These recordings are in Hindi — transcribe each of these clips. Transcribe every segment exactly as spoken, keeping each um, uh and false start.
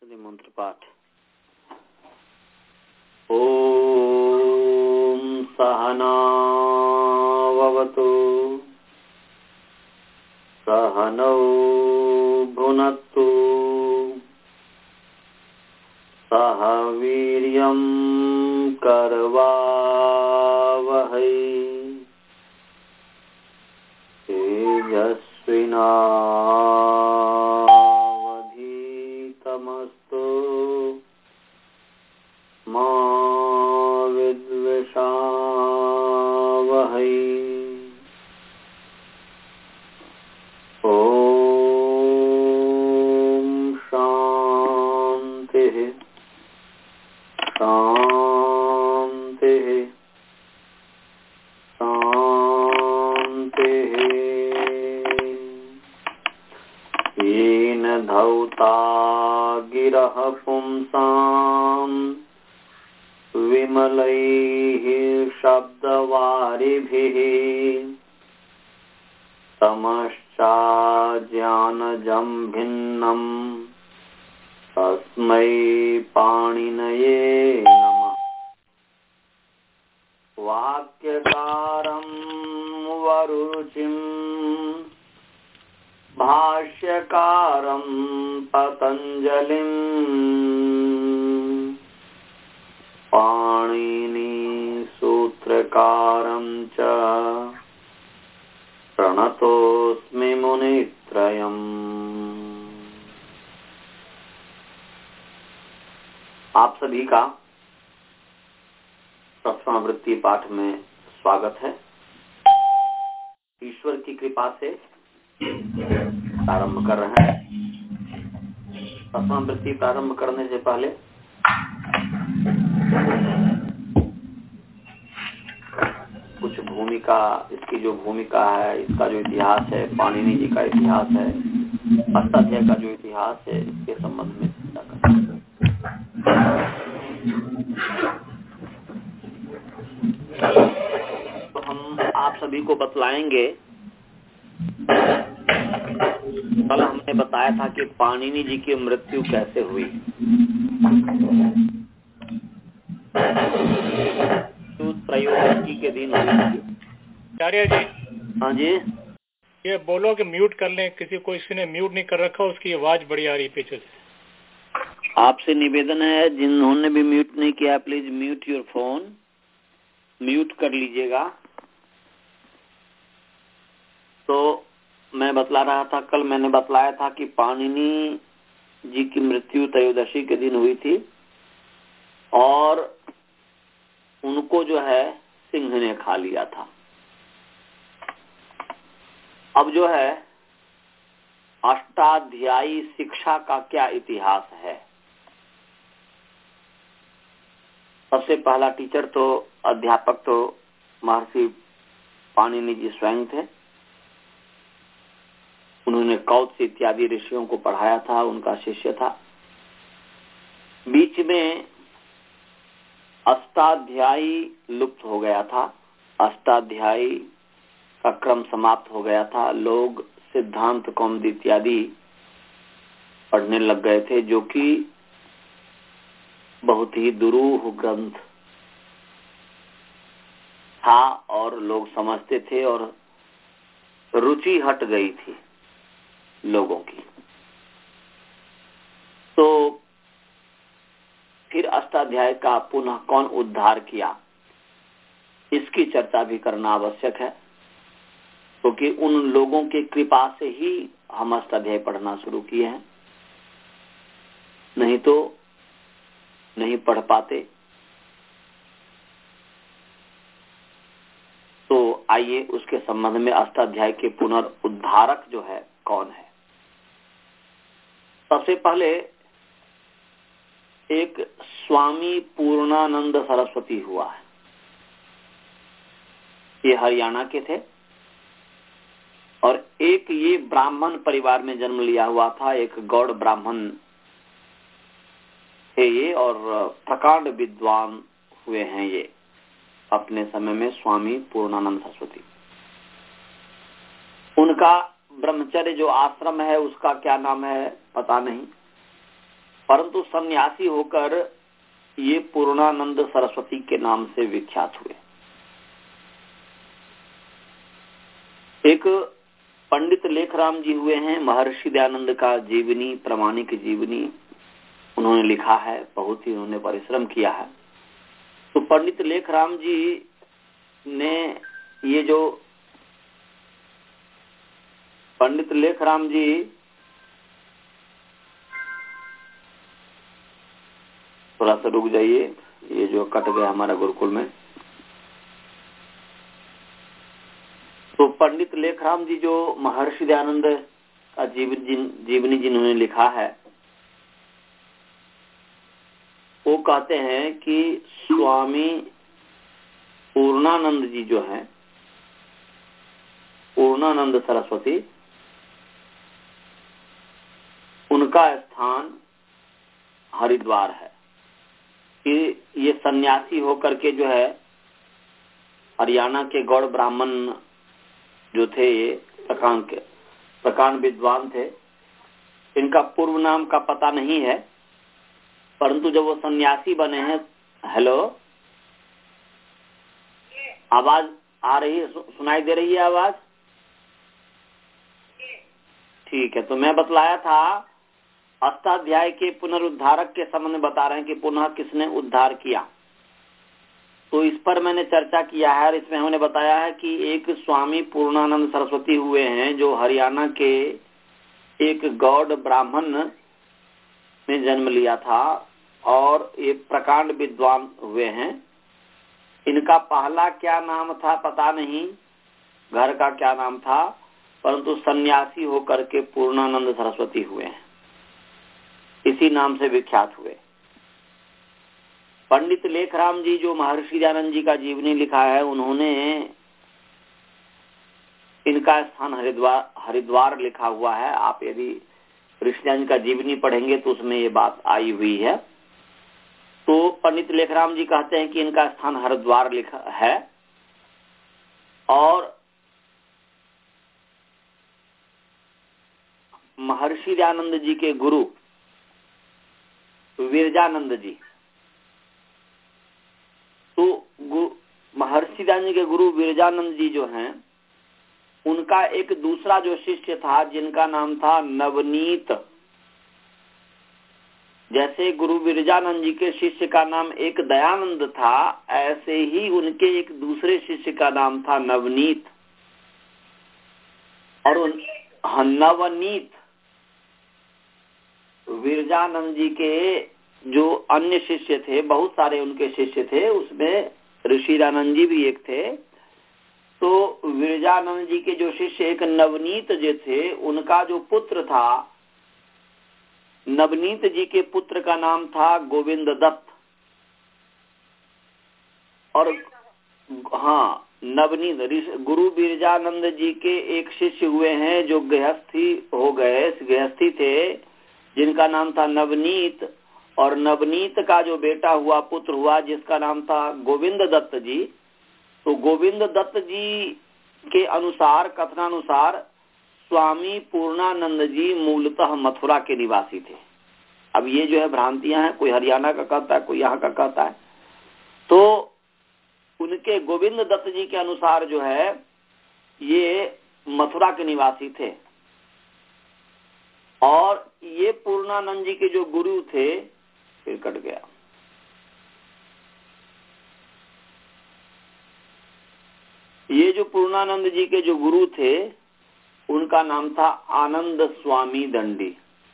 सप्तशती मंत्र पाठ। ओम सहनाववतु सहनौ भुनक्तु सह वीर्यं करवावहै तेजस्विनावधीतमस्तु मा विद्विषावहै। ओम शांतिः शांतिः शांतिः। येन धौता गिरः पुंसां विमलैः शब्दवारिभिः तमश्चाज्ञानजं भिन्नम् तस्मै पाणिनये नमः। वाक्यकारं वरुचिं भाष्यकारं पतञ्जलिं पाणिनि सूत्रकारं च प्रणतोऽस्मि मुनित्रयम्। आप सभी का सत्संवृत्ति पाठ में स्वागत है। ईश्वर की कृपा से प्रारंभ कर रहे हैं। सत्संवृत्ति प्रारंभ करने से पहले कुछ भूमिका, इसकी जो भूमिका है, इसका जो इतिहास है, पाणिनि जी का इतिहास है, अष्टाध्याय का जो इतिहास है, इसके संबंध में चर्चा करें। तो हम आप सभी को बतलाएंगे। कल हमने बताया था कि पाणिनि जी की मृत्यु कैसे हुई। त्रयोदशी के दिन हुई। आचार्य जी, हाँ जी, ये बोलो कि म्यूट कर लें। किसी को किसी ने म्यूट नहीं कर रखा, उसकी आवाज बड़ी आ रही पीछे से। आपसे निवेदन है, जिन्होंने भी म्यूट नहीं किया, please mute your phone, mute कर लीजिएगा। तो मैं बतला रहा था, कल मैंने बतलाया था कि पाणिनि जी की मृत्यु त्रयोदशी के दिन हुई थी और उनको जो है सिंह ने खा लिया था। अब जो है अष्टाध्यायी शिक्षा का क्या इतिहास है। सबसे पहला टीचर तो अध्यापक तो महर्षि पाणिनि जी स्वयं थे। उन्होंने कौत्स इत्यादि ऋषियों को पढ़ाया था, उनका शिष्य था। बीच में अष्टाध्यायी लुप्त हो गया था, अष्टाध्यायी का क्रम समाप्त हो गया था। लोग सिद्धांत कौमुदी इत्यादि पढ़ने लग गए थे, जो कि बहुत ही दुरूह ग्रंथ था और लोग समझते थे और रुचि हट गई थी लोगों की। तो फिर अष्टाध्याय का पुनः कौन उद्धार किया, इसकी चर्चा भी करना आवश्यक है, क्योंकि तो उन लोगों की कृपा से ही हम अष्टाध्याय पढ़ना शुरू किए हैं, नहीं तो नहीं पढ़ पाते। तो आइए उसके संबंध में अष्टाध्याय के पुनरुद्धारक जो है कौन है। सबसे पहले एक स्वामी पूर्णानंद सरस्वती हुआ है। ये हरियाणा के थे और एक ये ब्राह्मण परिवार में जन्म लिया हुआ था। एक गौड़ ब्राह्मण थे ये और प्रकांड विद्वान हुए हैं ये अपने समय में, स्वामी पूर्णानंद सरस्वती। उनका ब्रह्मचर्य जो आश्रम है उसका क्या नाम है पता नहीं, परंतु सन्यासी होकर ये पूर्णानंद सरस्वती के नाम से विख्यात हुए। एक पंडित लेखराम जी हुए हैं, महर्षि दयानंद का जीवनी, प्रामाणिक जीवनी उन्होंने लिखा है, बहुत ही उन्होंने परिश्रम किया है। तो पंडित लेखराम जी ने ये जो पंडित लेखराम जी थोड़ा सा रुक जाइए, ये जो कट गया हमारा गुरुकुल में। तो पंडित लेखराम जी जो महर्षि दयानंद का जीवन जिन, जीवनी जिन्होंने लिखा है, वो कहते हैं कि स्वामी पूर्णानंद जी जो हैं, पूर्णानंद सरस्वती, उनका स्थान हरिद्वार है। कि ये सन्यासी होकर के जो है हरियाणा के गौड़ ब्राह्मण जो थे, ये प्रकांड के प्रकांड विद्वान थे। इनका पूर्व नाम का पता नहीं है, परंतु जब वो सन्यासी बने हैं, हेलो, आवाज आ रही है, सुनाई दे रही है आवाज? ठीक है। तो मैं बतलाया था अष्टाध्याय के पुनरुद्धारक के संबंध में बता रहे हैं कि पुनः किसने उद्धार किया। तो इस पर मैंने चर्चा किया है और इसमें हमने बताया है कि एक स्वामी पूर्णानंद सरस्वती हुए हैं जो हरियाणा के एक गौड़ ब्राह्मण में जन्म लिया था और ये प्रकांड विद्वान हुए हैं। इनका पहला क्या नाम था पता नहीं, घर का क्या नाम था, परंतु सन्यासी होकर के पूर्णानंद सरस्वती हुए हैं, इसी नाम से विख्यात हुए। पंडित लेखराम जी जो महर्षि दयानंद जी का जीवनी लिखा है, उन्होंने इनका स्थान हरिद्वार हरिद्वार लिखा हुआ है। आप यदि ऋषिदान का जीवनी पढ़ेंगे तो उसमें ये बात आई हुई है। तो पंडित लेखराम जी कहते हैं कि इनका स्थान हरिद्वार लिखा है और महर्षि दयानंद जी के गुरु विरजानंद जी, तो महर्षि दयानंद जी के गुरु विरजानंद जी जो हैं, उनका एक दूसरा जो शिष्य था जिनका नाम था नवनीत। जैसे गुरु विरजानंद जी के शिष्य का नाम एक दयानंद था, ऐसे ही उनके एक दूसरे शिष्य का नाम था नवनीत। और उन नवनीत विरजानंद जी के जो अन्य शिष्य थे, बहुत सारे उनके शिष्य थे, उसमें ऋषिदानंद जी भी एक थे। तो विरजानंद जी के जो शिष्य एक नवनीत जो थे, उनका जो पुत्र था, नवनीत जी के पुत्र का नाम था गोविंद दत्त। और हाँ, नवनीत गुरु विरजानंद जी के एक शिष्य हुए हैं जो गृहस्थी हो गए, गृहस्थी थे, जिनका नाम था नवनीत। और नवनीत का जो बेटा हुआ, पुत्र हुआ, जिसका नाम था गोविंद दत्त जी। तो गोविंद दत्त जी के अनुसार, कथनानुसार, स्वामी पूर्णानंद जी मूलतः मथुरा के निवासी थे। अब ये जो है भ्रांतियां हैं, कोई हरियाणा का कहता है, कोई यहाँ का कहता है। तो उनके गोविंद दत्त जी के अनुसार जो है ये मथुरा के निवासी थे। और ये पूर्णानंद जी के जो गुरु थे, फिर कट गया, ये जो पूर्णानंद जी के जो गुरु थे, उनका नाम था आनंद स्वामी दंडी।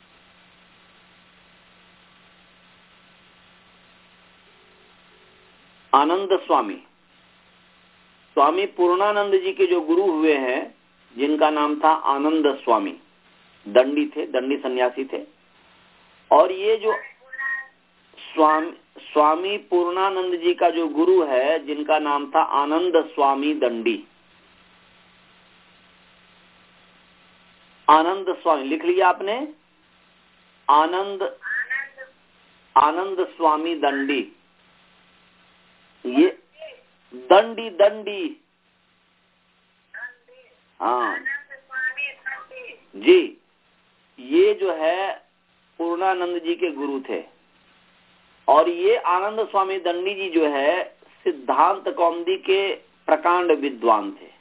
आनंद स्वामी स्वामी पूर्णानंद जी के जो गुरु हुए हैं, जिनका नाम था आनंद स्वामी दंडी थे, दंडी सन्यासी थे। और ये जो स्वामी स्वामी पूर्णानंद जी का जो गुरु है, जिनका नाम था आनंद स्वामी दंडी, आनंद स्वामी लिख लिया आपने, आनंद आनंद स्वामी दंडी, ये दंडी दंडी हाँ जी, ये जो है पूर्णानंद जी के गुरु थे। और ये आनंद स्वामी दंडी जी जो है सिद्धांत कौमुदी के प्रकांड विद्वान थे।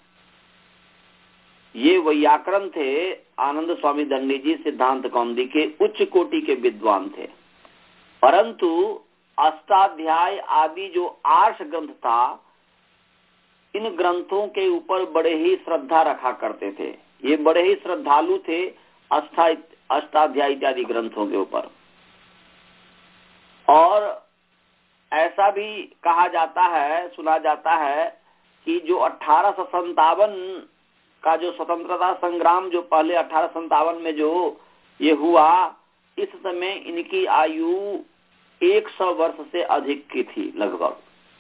ये वैयाकरण थे। आनंद स्वामी दंडी जी सिद्धांत कौमुदी के उच्च कोटि के विद्वान थे, परंतु अष्टाध्याय आदि जो आर्ष ग्रंथ था, इन ग्रंथों के ऊपर बड़े ही श्रद्धा रखा करते थे। ये बड़े ही श्रद्धालु थे अष्टा अष्टाध्याय इत्यादि ग्रंथों के ऊपर। और ऐसा भी कहा जाता है, सुना जाता है कि जो अठारह सौ संतावन का जो स्वतंत्रता संग्राम जो पहले अठारह सौ संतावन में जो ये हुआ, इस समय इनकी आयु एक सौ वर्ष से अधिक की थी लगभग।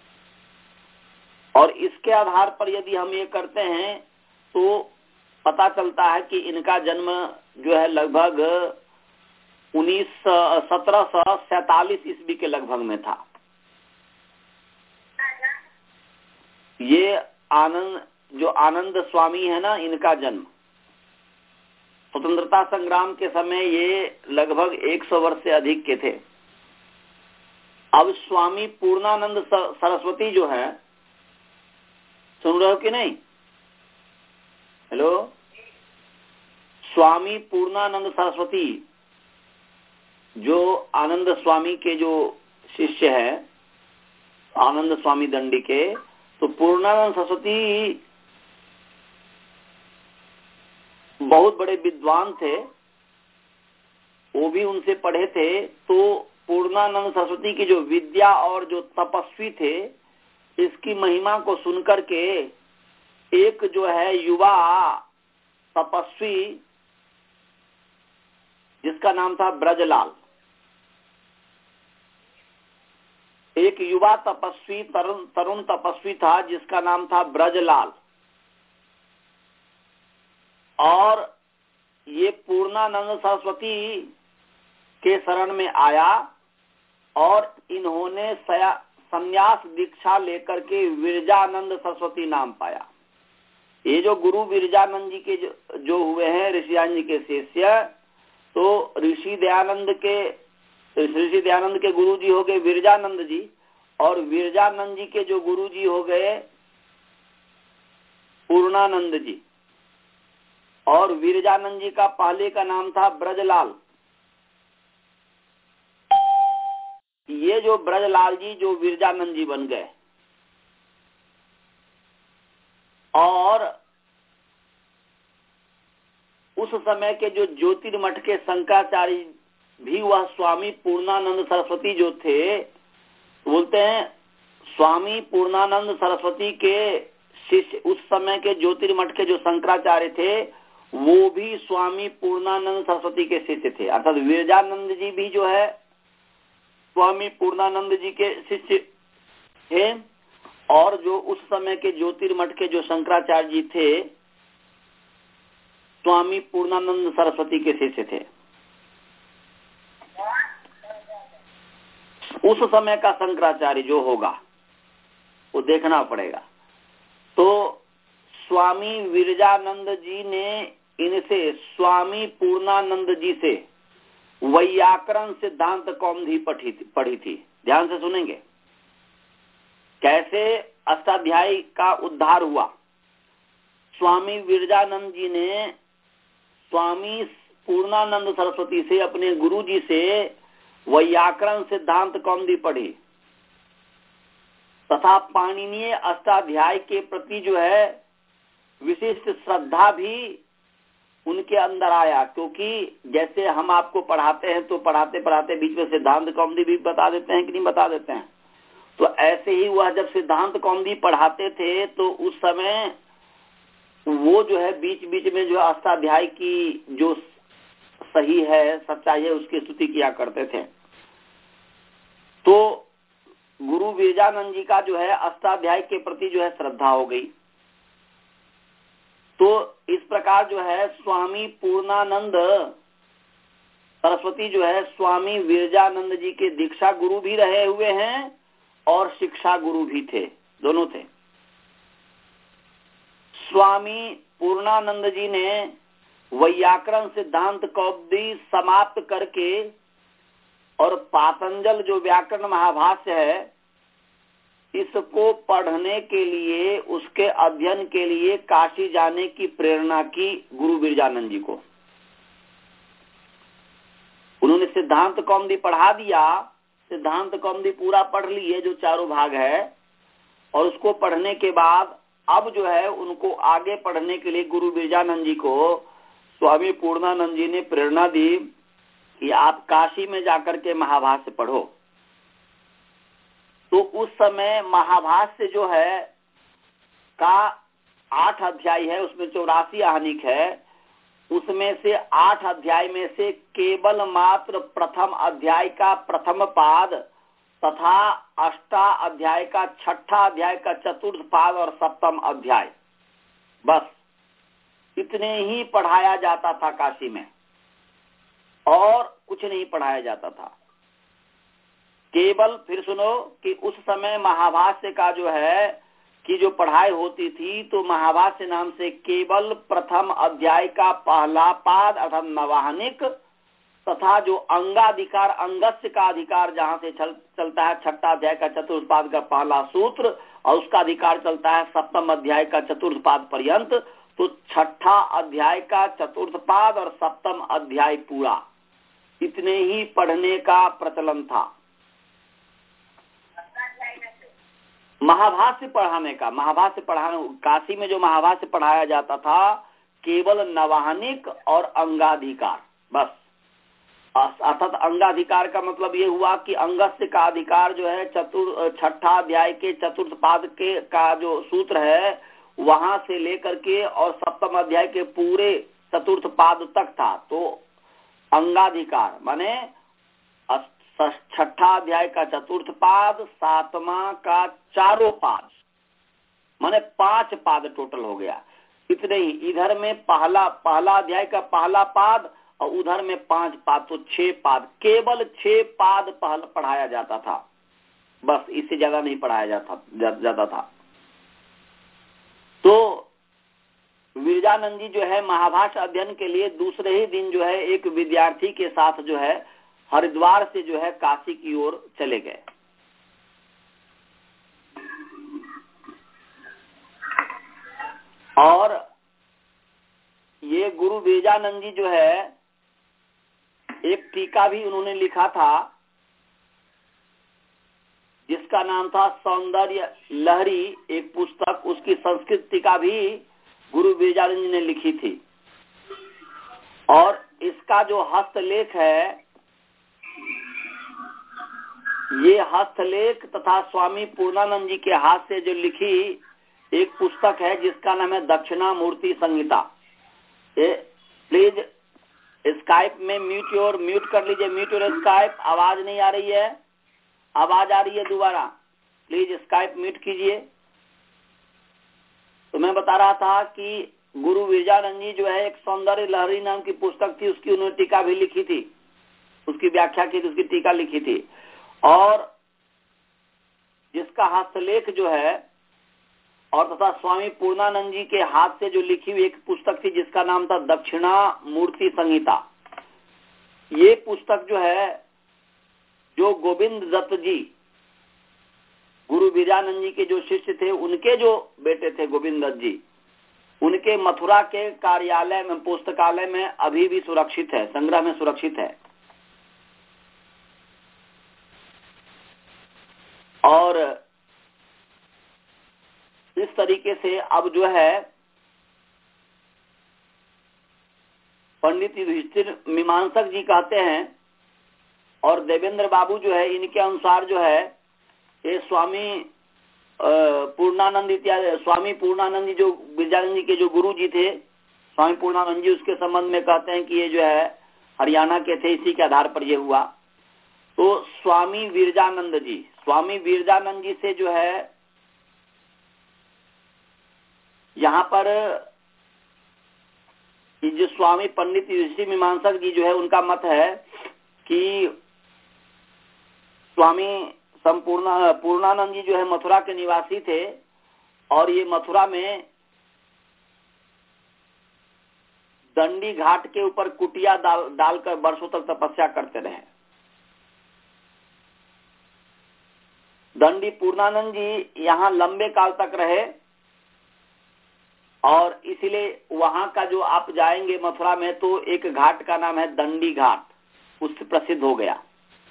और इसके आधार पर यदि हम ये करते हैं तो पता चलता है कि इनका जन्म जो है लगभग उन्नीस सत्रह सौ सैतालीस ईस्वी के लगभग में था। ये आनंद जो आनंद स्वामी है ना, इनका जन्म स्वतंत्रता संग्राम के समय ये लगभग एक सौ वर्ष से अधिक के थे। अब स्वामी पूर्णानंद सरस्वती जो है, सुन रहे हो कि नहीं? हेलो, स्वामी पूर्णानंद सरस्वती जो आनंद स्वामी के जो शिष्य है, आनंद स्वामी दंडी के, तो पूर्णानंद सरस्वती बहुत बड़े विद्वान थे, वो भी उनसे पढ़े थे। तो पूर्णानंद सरस्वती की जो विद्या और जो तपस्वी थे, इसकी महिमा को सुनकर के एक जो है युवा तपस्वी जिसका नाम था ब्रजलाल, एक युवा तपस्वी तरुण तरुण तपस्वी था जिसका नाम था ब्रजलाल। और ये पूर्णानंद सरस्वती के शरण में आया और इन्होंने संन्यास दीक्षा लेकर के विरजानंद सरस्वती नाम पाया। ये जो गुरु विरजानंद जी के जो, जो हुए हैं ऋषियानंद जी के शिष्य, तो ऋषि दयानंद के ऋषि दयानंद के गुरु जी हो गए विरजानंद जी, और विरजानंद जी के जो गुरु जी हो गए पूर्णानंद जी। और विरजानंद जी का पहले का नाम था ब्रजलाल। ये जो ब्रजलाल जी जो विरजानंद जी बन गए, और उस समय के जो ज्योतिर्मठ के शंकराचार्य भी वह स्वामी पूर्णानंद सरस्वती जो थे, बोलते हैं स्वामी पूर्णानंद सरस्वती के शिष्य, उस समय के ज्योतिर्मठ के जो शंकराचार्य थे वो भी स्वामी पूर्णानंद सरस्वती के शिष्य थे। अर्थात विरजानंद जी भी जो है स्वामी पूर्णानंद जी के शिष्य थे, और जो उस समय के ज्योतिर्मठ के जो शंकराचार्य जी थे स्वामी पूर्णानंद सरस्वती के शिष्य थे। उस समय का शंकराचार्य जो होगा वो देखना पड़ेगा। तो स्वामी विरजानंद जी ने इनसे स्वामी पूर्णानंद जी से वैयाकरण सिद्धांत कौमुदी पढ़ी थी पढ़ी थी ध्यान से सुनेंगे कैसे अष्टाध्यायी का उद्धार हुआ। स्वामी विरजानंद जी ने स्वामी पूर्णानंद सरस्वती से, अपने गुरु जी से वैयाकरण सिद्धांत कौमुदी पढ़ी, तथा पाणिनीय अष्टाध्याय के प्रति जो है विशिष्ट श्रद्धा भी उनके अंदर आया। क्योंकि जैसे हम आपको पढ़ाते हैं तो पढ़ाते पढ़ाते बीच में सिद्धांत कौमुदी भी बता देते हैं कि नहीं बता देते हैं, तो ऐसे ही वह जब सिद्धांत कौमुदी पढ़ाते थे तो उस समय वो जो है बीच बीच में जो अष्टाध्याय की जो सही है सच्चाई है उसकी स्तुति किया करते थे। तो गुरु विरजानंद जी का जो है अष्टाध्याय के प्रति जो है श्रद्धा हो गई। तो इस प्रकार जो है स्वामी पूर्णानंद सरस्वती जो है स्वामी विरजानंद जी के दीक्षा गुरु भी रहे हुए हैं और शिक्षा गुरु भी थे, दोनों थे। स्वामी पूर्णानंद जी ने वैयाकरण सिद्धांत कौमुदी समाप्त करके और पातंजल जो व्याकरण महाभाष्य है, इसको पढ़ने के लिए, उसके अध्ययन के लिए काशी जाने की प्रेरणा की गुरु विरजानंद जी को। उन्होंने सिद्धांत कौमुदी पढ़ा दिया, सिद्धांत कौमुदी पूरा पढ़ लिए जो चारों भाग है, और उसको पढ़ने के बाद अब जो है उनको आगे पढ़ने के लिए गुरु विरजानंद जी को स्वामी पूर्णानंद जी ने प्रेरणा दी कि आप काशी में जाकर के महाभाष्य पढ़ो। तो उस समय महाभाष्य जो है का आठ अध्याय है, उसमें चौरासी आहनिक है, उसमें से आठ अध्याय में से केवल मात्र प्रथम अध्याय का प्रथम पाद तथा अष्टा अध्याय का छठा अध्याय का चतुर्थ पाद और सप्तम अध्याय, बस इतने ही पढ़ाया जाता था काशी में, और कुछ नहीं पढ़ाया जाता था। केवल, फिर सुनो कि उस समय महाभाष्य का जो है कि जो पढ़ाई होती थी, तो महाभाष्य नाम से केवल प्रथम अध्याय का पहला पाद अर्थात नवाहनिक तथा जो अंगाधिकार, अंगस्य का अधिकार जहां से चल, चलता है छठा अध्याय का चतुर्थ पाद का पहला सूत्र, और उसका अधिकार चलता है सप्तम अध्याय का चतुर्थ पाद पर्यंत। तो छठा अध्याय का चतुर्थ पाद और सप्तम अध्याय पूरा, इतने ही पढ़ने का प्रचलन था। महाभाष्य पढ़ाने का, महाभाष्य पढ़ाने काशी में जो महाभाष्य पढ़ाया जाता था केवल नवाहनिक और अंगाधिकार, बस। अर्थात अंगाधिकार का मतलब ये हुआ कि अंगस्य का अधिकार जो है चतुर्थ छठा अध्याय के चतुर्थ पाद के का जो सूत्र है वहां से लेकर के और सप्तम अध्याय के पूरे चतुर्थ पाद तक था। तो अंगाधिकार माने छठा अध्याय का चतुर्थ पाद, सातवां का चारों पाद, माने पांच पाद टोटल हो गया। इतने ही, इधर में पहला पहला अध्याय का पहला पाद और उधर में पांच पाद, तो छह पाद, केवल छह पाद पढ़ाया जाता था, बस, इससे ज्यादा नहीं पढ़ाया जाता जाता था। तो विरजानंद जी जो है महाभाष्य अध्ययन के लिए दूसरे ही दिन जो है एक विद्यार्थी के साथ जो है हरिद्वार से जो है काशी की ओर चले गए। और ये गुरु विरजानंद जी जो है एक टीका भी उन्होंने लिखा था जिसका नाम था सौंदर्य लहरी, एक पुस्तक, उसकी संस्कृत टीका भी गुरु विरजानंद जी ने लिखी थी। और इसका जो हस्तलेख है, ये हस्तलेख तथा स्वामी पूर्णानंद जी के हाथ से जो लिखी एक पुस्तक है जिसका नाम है दक्षिणामूर्ति संहिता। प्लीज स्काइप में म्यूट योर म्यूट कर लीजिए, म्यूट योर स्काइप। आवाज नहीं आ रही है, आवाज आ रही है दोबारा, प्लीज स्काइप म्यूट कीजिए। तो मैं बता रहा था कि गुरु विरजानंद जी जो है एक सौंदर्य लहरी नाम की पुस्तक थी, उसकी उन्होंने टीका भी लिखी थी, उसकी व्याख्या की थी, उसकी टीका लिखी थी। और जिसका हस्तलेख जो है और तथा स्वामी पूर्णानंद जी के हाथ से जो लिखी हुई एक पुस्तक थी जिसका नाम था दक्षिणामूर्ति संहिता। ये पुस्तक जो है जो गोविंद दत्त जी, गुरु विरजानंद जी के जो शिष्य थे, उनके जो बेटे थे गोविंद दत्त जी, उनके मथुरा के कार्यालय में, पुस्तकालय में अभी भी सुरक्षित है, संग्रह में सुरक्षित है। और इस तरीके से अब जो है पंडित युधिष्ठिर मीमांसक जी कहते हैं और देवेंद्र बाबू जो है इनके अनुसार जो है ये स्वामी पूर्णानंद इत्यादि स्वामी पूर्णानंद जी जो विरजानंद जी के जो गुरु जी थे स्वामी पूर्णानंद जी, उसके संबंध में कहते हैं कि ये जो है हरियाणा के थे, इसी के आधार पर ये हुआ। तो स्वामी विरजानंद जी, स्वामी विरजानंद जी से जो है यहाँ पर जो स्वामी पंडित युधिष्ठिर मीमांसक जी जो है उनका मत है कि स्वामी संपूर्ण पूर्णानंद जी जो है मथुरा के निवासी थे और ये मथुरा में दंडी घाट के ऊपर कुटिया डाल डालकर वर्षों तक तपस्या करते रहे। दंडी पूर्णानंद जी यहाँ लंबे काल तक रहे और इसलिए वहां का जो आप जाएंगे मथुरा में तो एक घाट का नाम है दंडी घाट, उससे प्रसिद्ध हो गया।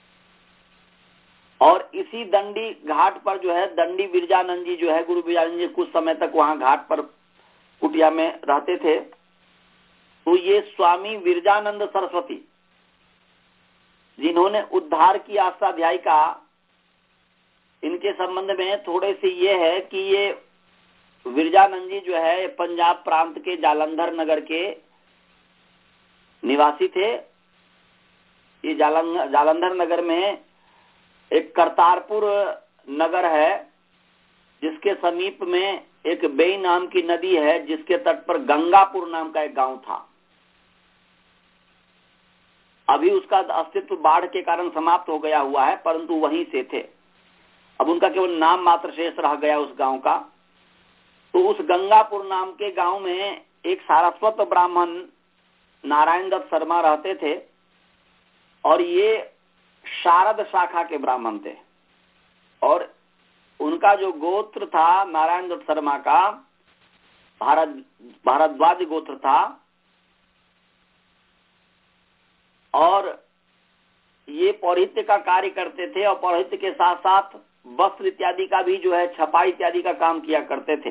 और इसी दंडी घाट पर जो है दंडी विरजानंद जी जो है, गुरु विरजानंद जी कुछ समय तक वहां घाट पर कुटिया में रहते थे। तो ये स्वामी विरजानंद सरस्वती जिन्होंने उद्धार की अष्टाध्यायिका, इनके संबंध में थोड़े से ये है कि ये विरजानंद जी जो है पंजाब प्रांत के जालंधर नगर के निवासी थे। ये जालंधर जालंधर नगर में एक करतारपुर नगर है जिसके समीप में एक बेई नाम की नदी है जिसके तट पर गंगापुर नाम का एक गांव था। अभी उसका अस्तित्व बाढ़ के कारण समाप्त हो गया हुआ है, परंतु वहीं से थे। अब उनका केवल नाम मात्र शेष रह गया उस गांव का। तो उस गंगापुर नाम के गांव में एक सारस्वत ब्राह्मण नारायण दत्त शर्मा रहते थे और ये शारद शाखा के ब्राह्मण थे। और उनका जो गोत्र था नारायण दत्त शर्मा का, भारत भारद्वाज गोत्र था। और ये पौरोहित्य का कार्य करते थे और पौरोहित्य के साथ साथ वस्त्र इत्यादि का भी जो है छपाई इत्यादि का काम किया करते थे।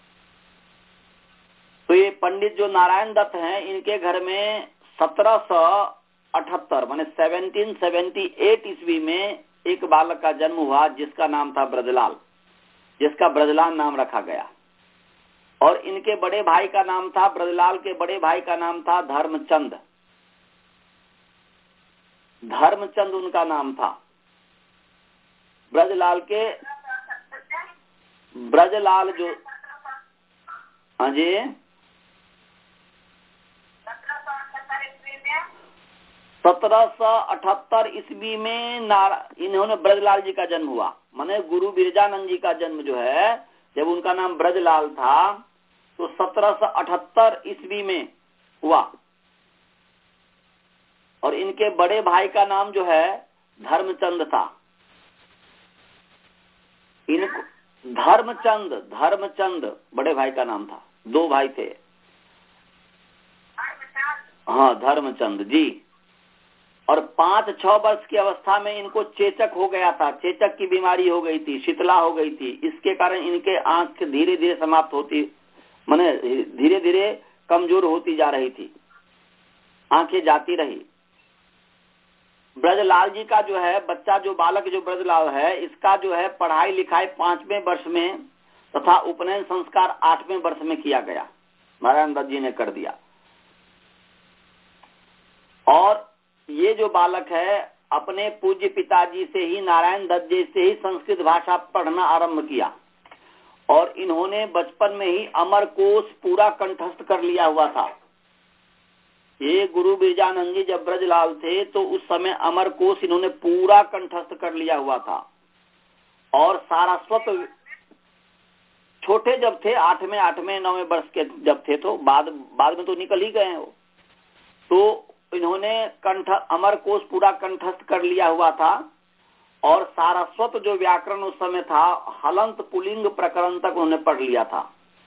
तो ये पंडित जो नारायण दत्त हैं, इनके घर में सत्रह सौ अठहत्तर माने सत्रह सौ अठहत्तर ईस्वी में एक बालक का जन्म हुआ जिसका नाम था ब्रजलाल, जिसका ब्रजलाल नाम रखा गया। और इनके बड़े भाई का नाम था, ब्रजलाल के बड़े भाई का नाम था धर्मचंद। धर्मचंद उनका नाम था। ब्रजलाल के ब्रजलाल जो हाँ जी सत्रह सौ अठहत्तर ईस्वी में इन्होंने ब्रजलाल जी का जन्म हुआ। माने गुरु विरजानंद जी का जन्म जो है, जब उनका नाम ब्रजलाल था तो सत्रह सौ अठहत्तर ईस्वी में हुआ। और इनके बड़े भाई का नाम जो है धर्मचंद था। इनको धर्मचंद धर्मचंद बड़े भाई का नाम था। दो भाई थे। हाँ धर्मचंद जी। और पांच छह वर्ष की अवस्था में इनको चेचक हो गया था। चेचक की बीमारी हो गई थी, शीतला हो गई थी। इसके कारण इनके आंख धीरे धीरे समाप्त होती, माने धीरे धीरे कमजोर होती जा रही थी, आंखें जाती रही। ब्रजलाल जी का जो है बच्चा, जो बालक जो ब्रजलाल है, इसका जो है पढ़ाई लिखाई पांचवें वर्ष में तथा उपनयन संस्कार आठवें वर्ष में किया गया। नारायण दत्त जी ने कर दिया। और ये जो बालक है अपने पूज्य पिताजी से ही, नारायण दत्त जी से ही संस्कृत भाषा पढ़ना आरंभ किया। और इन्होंने बचपन में ही अमर कोश पूरा कंठस्थ कर लिया हुआ था। ये गुरु विरजानंद जी जब ब्रजलाल थे तो उस समय अमर कोश इन्होंने पूरा कंठस्थ कर लिया हुआ था। और सारस्वत छोटे जब थे, आठवें आठवें नौवें वर्ष के जब थे, तो बाद बाद में तो निकल ही गए हो, तो इन्होंने कंठ अमर कोश पूरा कंठस्थ कर लिया हुआ था। और सारस्वत जो व्याकरण उस समय था, हलंत पुलिंग प्रकरण तक उन्होंने पढ़ लिया था।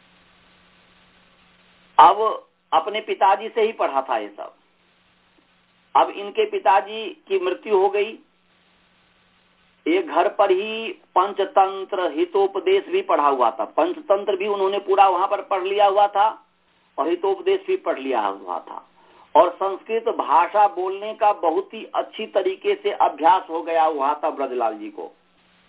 अब अपने पिताजी से ही पढ़ा था ये सब। अब इनके पिताजी की मृत्यु हो गई। ये घर पर ही पंचतंत्र हितोपदेश भी पढ़ा हुआ था। पंचतंत्र भी उन्होंने पूरा वहां पर पढ़ लिया हुआ था और हितोपदेश भी पढ़ लिया हुआ था। और संस्कृत भाषा बोलने का बहुत ही अच्छी तरीके से अभ्यास हो गया हुआ था ब्रजलाल जी को।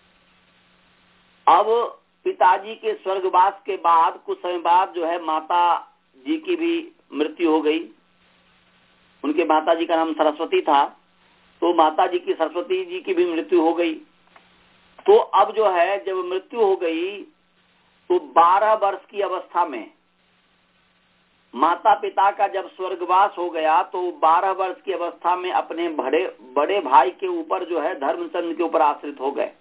अब पिताजी के स्वर्गवास के बाद कुछ समय बाद जो है माता जी की भी मृत्यु हो गई। उनके माता जी का नाम सरस्वती था, तो माता जी की सरस्वती जी की भी मृत्यु हो गई। तो अब जो है जब मृत्यु हो गई तो बारह वर्ष की अवस्था में माता पिता का जब स्वर्गवास हो गया तो बारह वर्ष की अवस्था में अपने बड़े बड़े भाई के ऊपर जो है धर्मचंद के ऊपर आश्रित हो गए।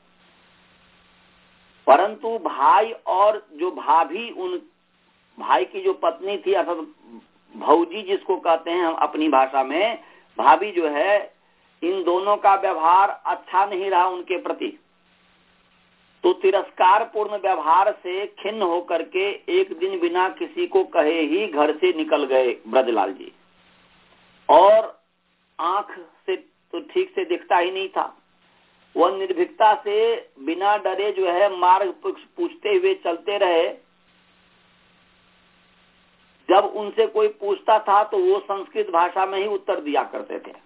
परंतु भाई और जो भाभी, उन भाई की जो पत्नी थी अर्थात भौजी जिसको कहते हैं हम अपनी भाषा में, भाभी जो है, इन दोनों का व्यवहार अच्छा नहीं रहा उनके प्रति। तो तिरस्कार पूर्ण व्यवहार से खिन्न होकर के एक दिन बिना किसी को कहे ही घर से निकल गए ब्रजलाल जी। और आंख से तो ठीक से दिखता ही नहीं था, वह निर्भीकता से बिना डरे जो है मार्ग पूछते हुए चलते रहे। जब उनसे कोई पूछता था तो वो संस्कृत भाषा में ही उत्तर दिया करते थे।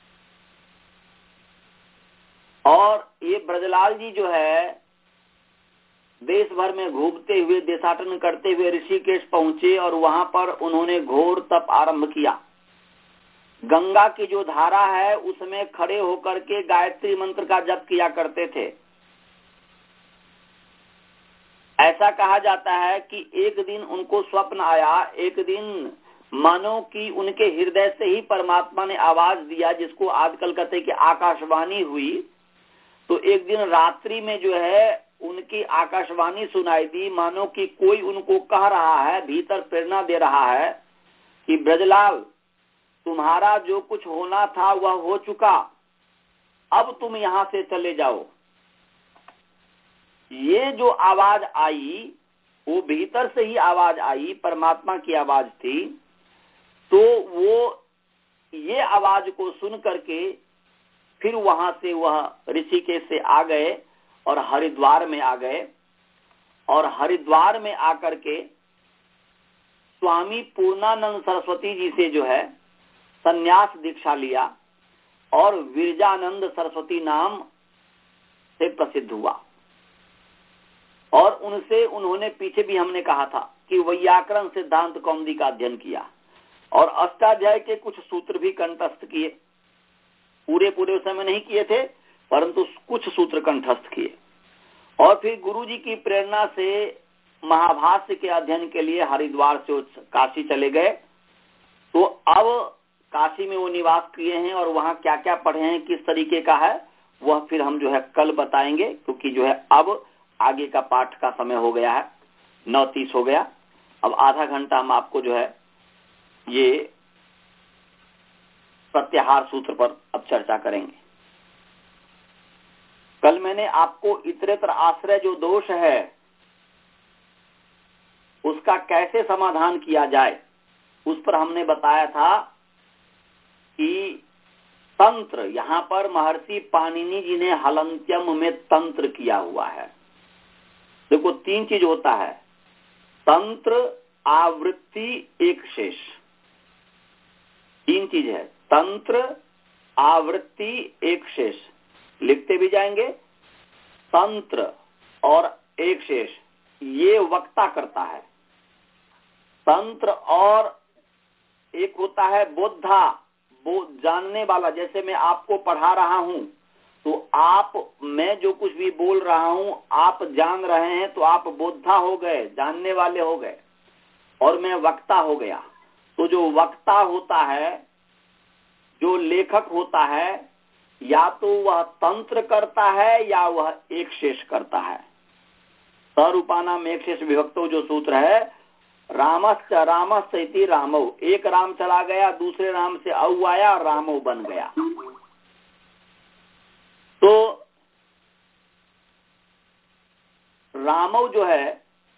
और ये ब्रजलाल जी जो है देश भर में घूमते हुए देशाटन करते हुए ऋषिकेश पहुंचे और वहां पर उन्होंने घोर तप आरंभ किया। गंगा की जो धारा है उसमें खड़े होकर के गायत्री मंत्र का जप किया करते थे। ऐसा कहा जाता है कि एक दिन उनको स्वप्न आया, एक दिन मानो कि उनके हृदय से ही परमात्मा ने आवाज दिया, जिसको आजकल कहते हैं कि आकाशवाणी हुई। तो एक दिन रात्रि में जो है उनकी आकाशवाणी सुनाई दी, मानो कि कोई उनको कह रहा है, भीतर प्रेरणा दे रहा है कि ब्रजलाल तुम्हारा जो कुछ होना था वह हो चुका, अब तुम यहां से चले जाओ। ये जो आवाज आई वो भीतर से ही आवाज आई, परमात्मा की आवाज थी। तो वो ये आवाज को सुन करके फिर वहां से वह ऋषिकेश से आ गए और हरिद्वार में आ गए। और हरिद्वार में आकर के स्वामी पूर्णानंद सरस्वती जी से जो है संन्यास दीक्षा लिया और विरजानंद सरस्वती नाम से प्रसिद्ध हुआ। और उनसे उन्होंने पीछे भी हमने कहा था कि वैयाकरण सिद्धांत कौमुदी का अध्ययन किया और अष्टाध्याय के कुछ सूत्र भी कंठस्थ किए। पूरे पूरे उस समय नहीं किए थे, परंतु कुछ सूत्र कंठस्थ किए। और फिर गुरु जी की प्रेरणा से महाभाष्य के अध्ययन के लिए हरिद्वार से काशी चले गए। तो अब काशी में वो निवास किए हैं और वहां क्या क्या पढ़े हैं, किस तरीके का है, वह फिर हम जो है कल बताएंगे, क्योंकि जो है अब आगे का पाठ का समय हो गया है, नौ तीस हो गया। अब आधा घंटा हम आपको जो है ये प्रत्याहार सूत्र पर अब चर्चा करेंगे। कल मैंने आपको इतरेतर आश्रय जो दोष है उसका कैसे समाधान किया जाए उस पर हमने बताया था कि तंत्र, यहां पर महर्षि पाणिनि जी ने हलंत्यम में तंत्र किया हुआ है। देखो तीन चीज होता है, तंत्र, आवृत्ति, एक शेष। तीन चीज है, तंत्र, आवृत्ति, एक शेष। लिखते भी जाएंगे। तंत्र और एक शेष ये वक्ता करता है। तंत्र और एक होता है बोधा, वो जानने वाला। जैसे मैं आपको पढ़ा रहा हूं तो आप, मैं जो कुछ भी बोल रहा हूं आप जान रहे हैं, तो आप बोधा हो गए, जानने वाले हो गए, और मैं वक्ता हो गया। तो जो वक्ता होता है, जो लेखक होता है, या तो वह तंत्र करता है या वह एक शेष करता है। सरूपानाम एक शेष विभक्तो जो सूत्र है, रामश्च रामश्च इति रामौ, एक राम चला गया, दूसरे राम से औ आया, रामौ बन गया। तो रामौ जो है,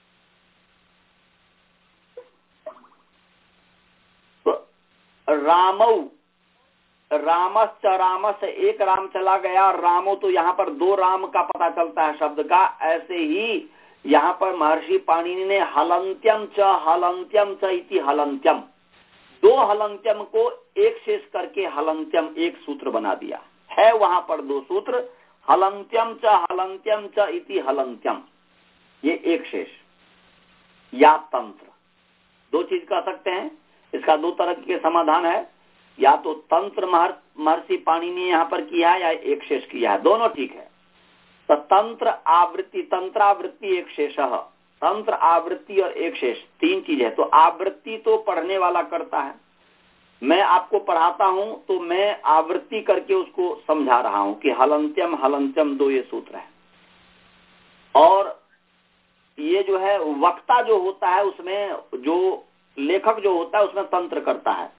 तो रामौ, रामश्च रामश्च, एक राम चला गया, रामौ, तो यहाँ पर दो राम का पता चलता है शब्द का। ऐसे ही यहाँ पर महर्षि पाणिनि ने हलंत्यम च हलंत्यम च इति हलंत्यम, दो हलंत्यम को एक शेष करके हलंत्यम एक सूत्र बना दिया है। वहां पर दो सूत्र, हलंत्यम च हलंत्यम च इति हलंत्यम, ये एक शेष या तंत्र, दो चीज कह सकते हैं। इसका दो तरह के समाधान है, या तो तंत्र महर्षि पाणिनि यहाँ पर किया है या एक शेष किया है, दोनों ठीक है। तो तंत्र आवृत्ति, तंत्रावृत्ति एक शेष, तंत्र आवृत्ति और एक शेष, तीन चीज है। तो आवृत्ति तो पढ़ने वाला करता है, मैं आपको पढ़ाता हूं तो मैं आवृत्ति करके उसको समझा रहा हूं कि हलंत्यम हलंत्यम दो ये सूत्र है। और ये जो है वक्ता जो होता है, उसमें जो लेखक जो होता है उसमें तंत्र करता है।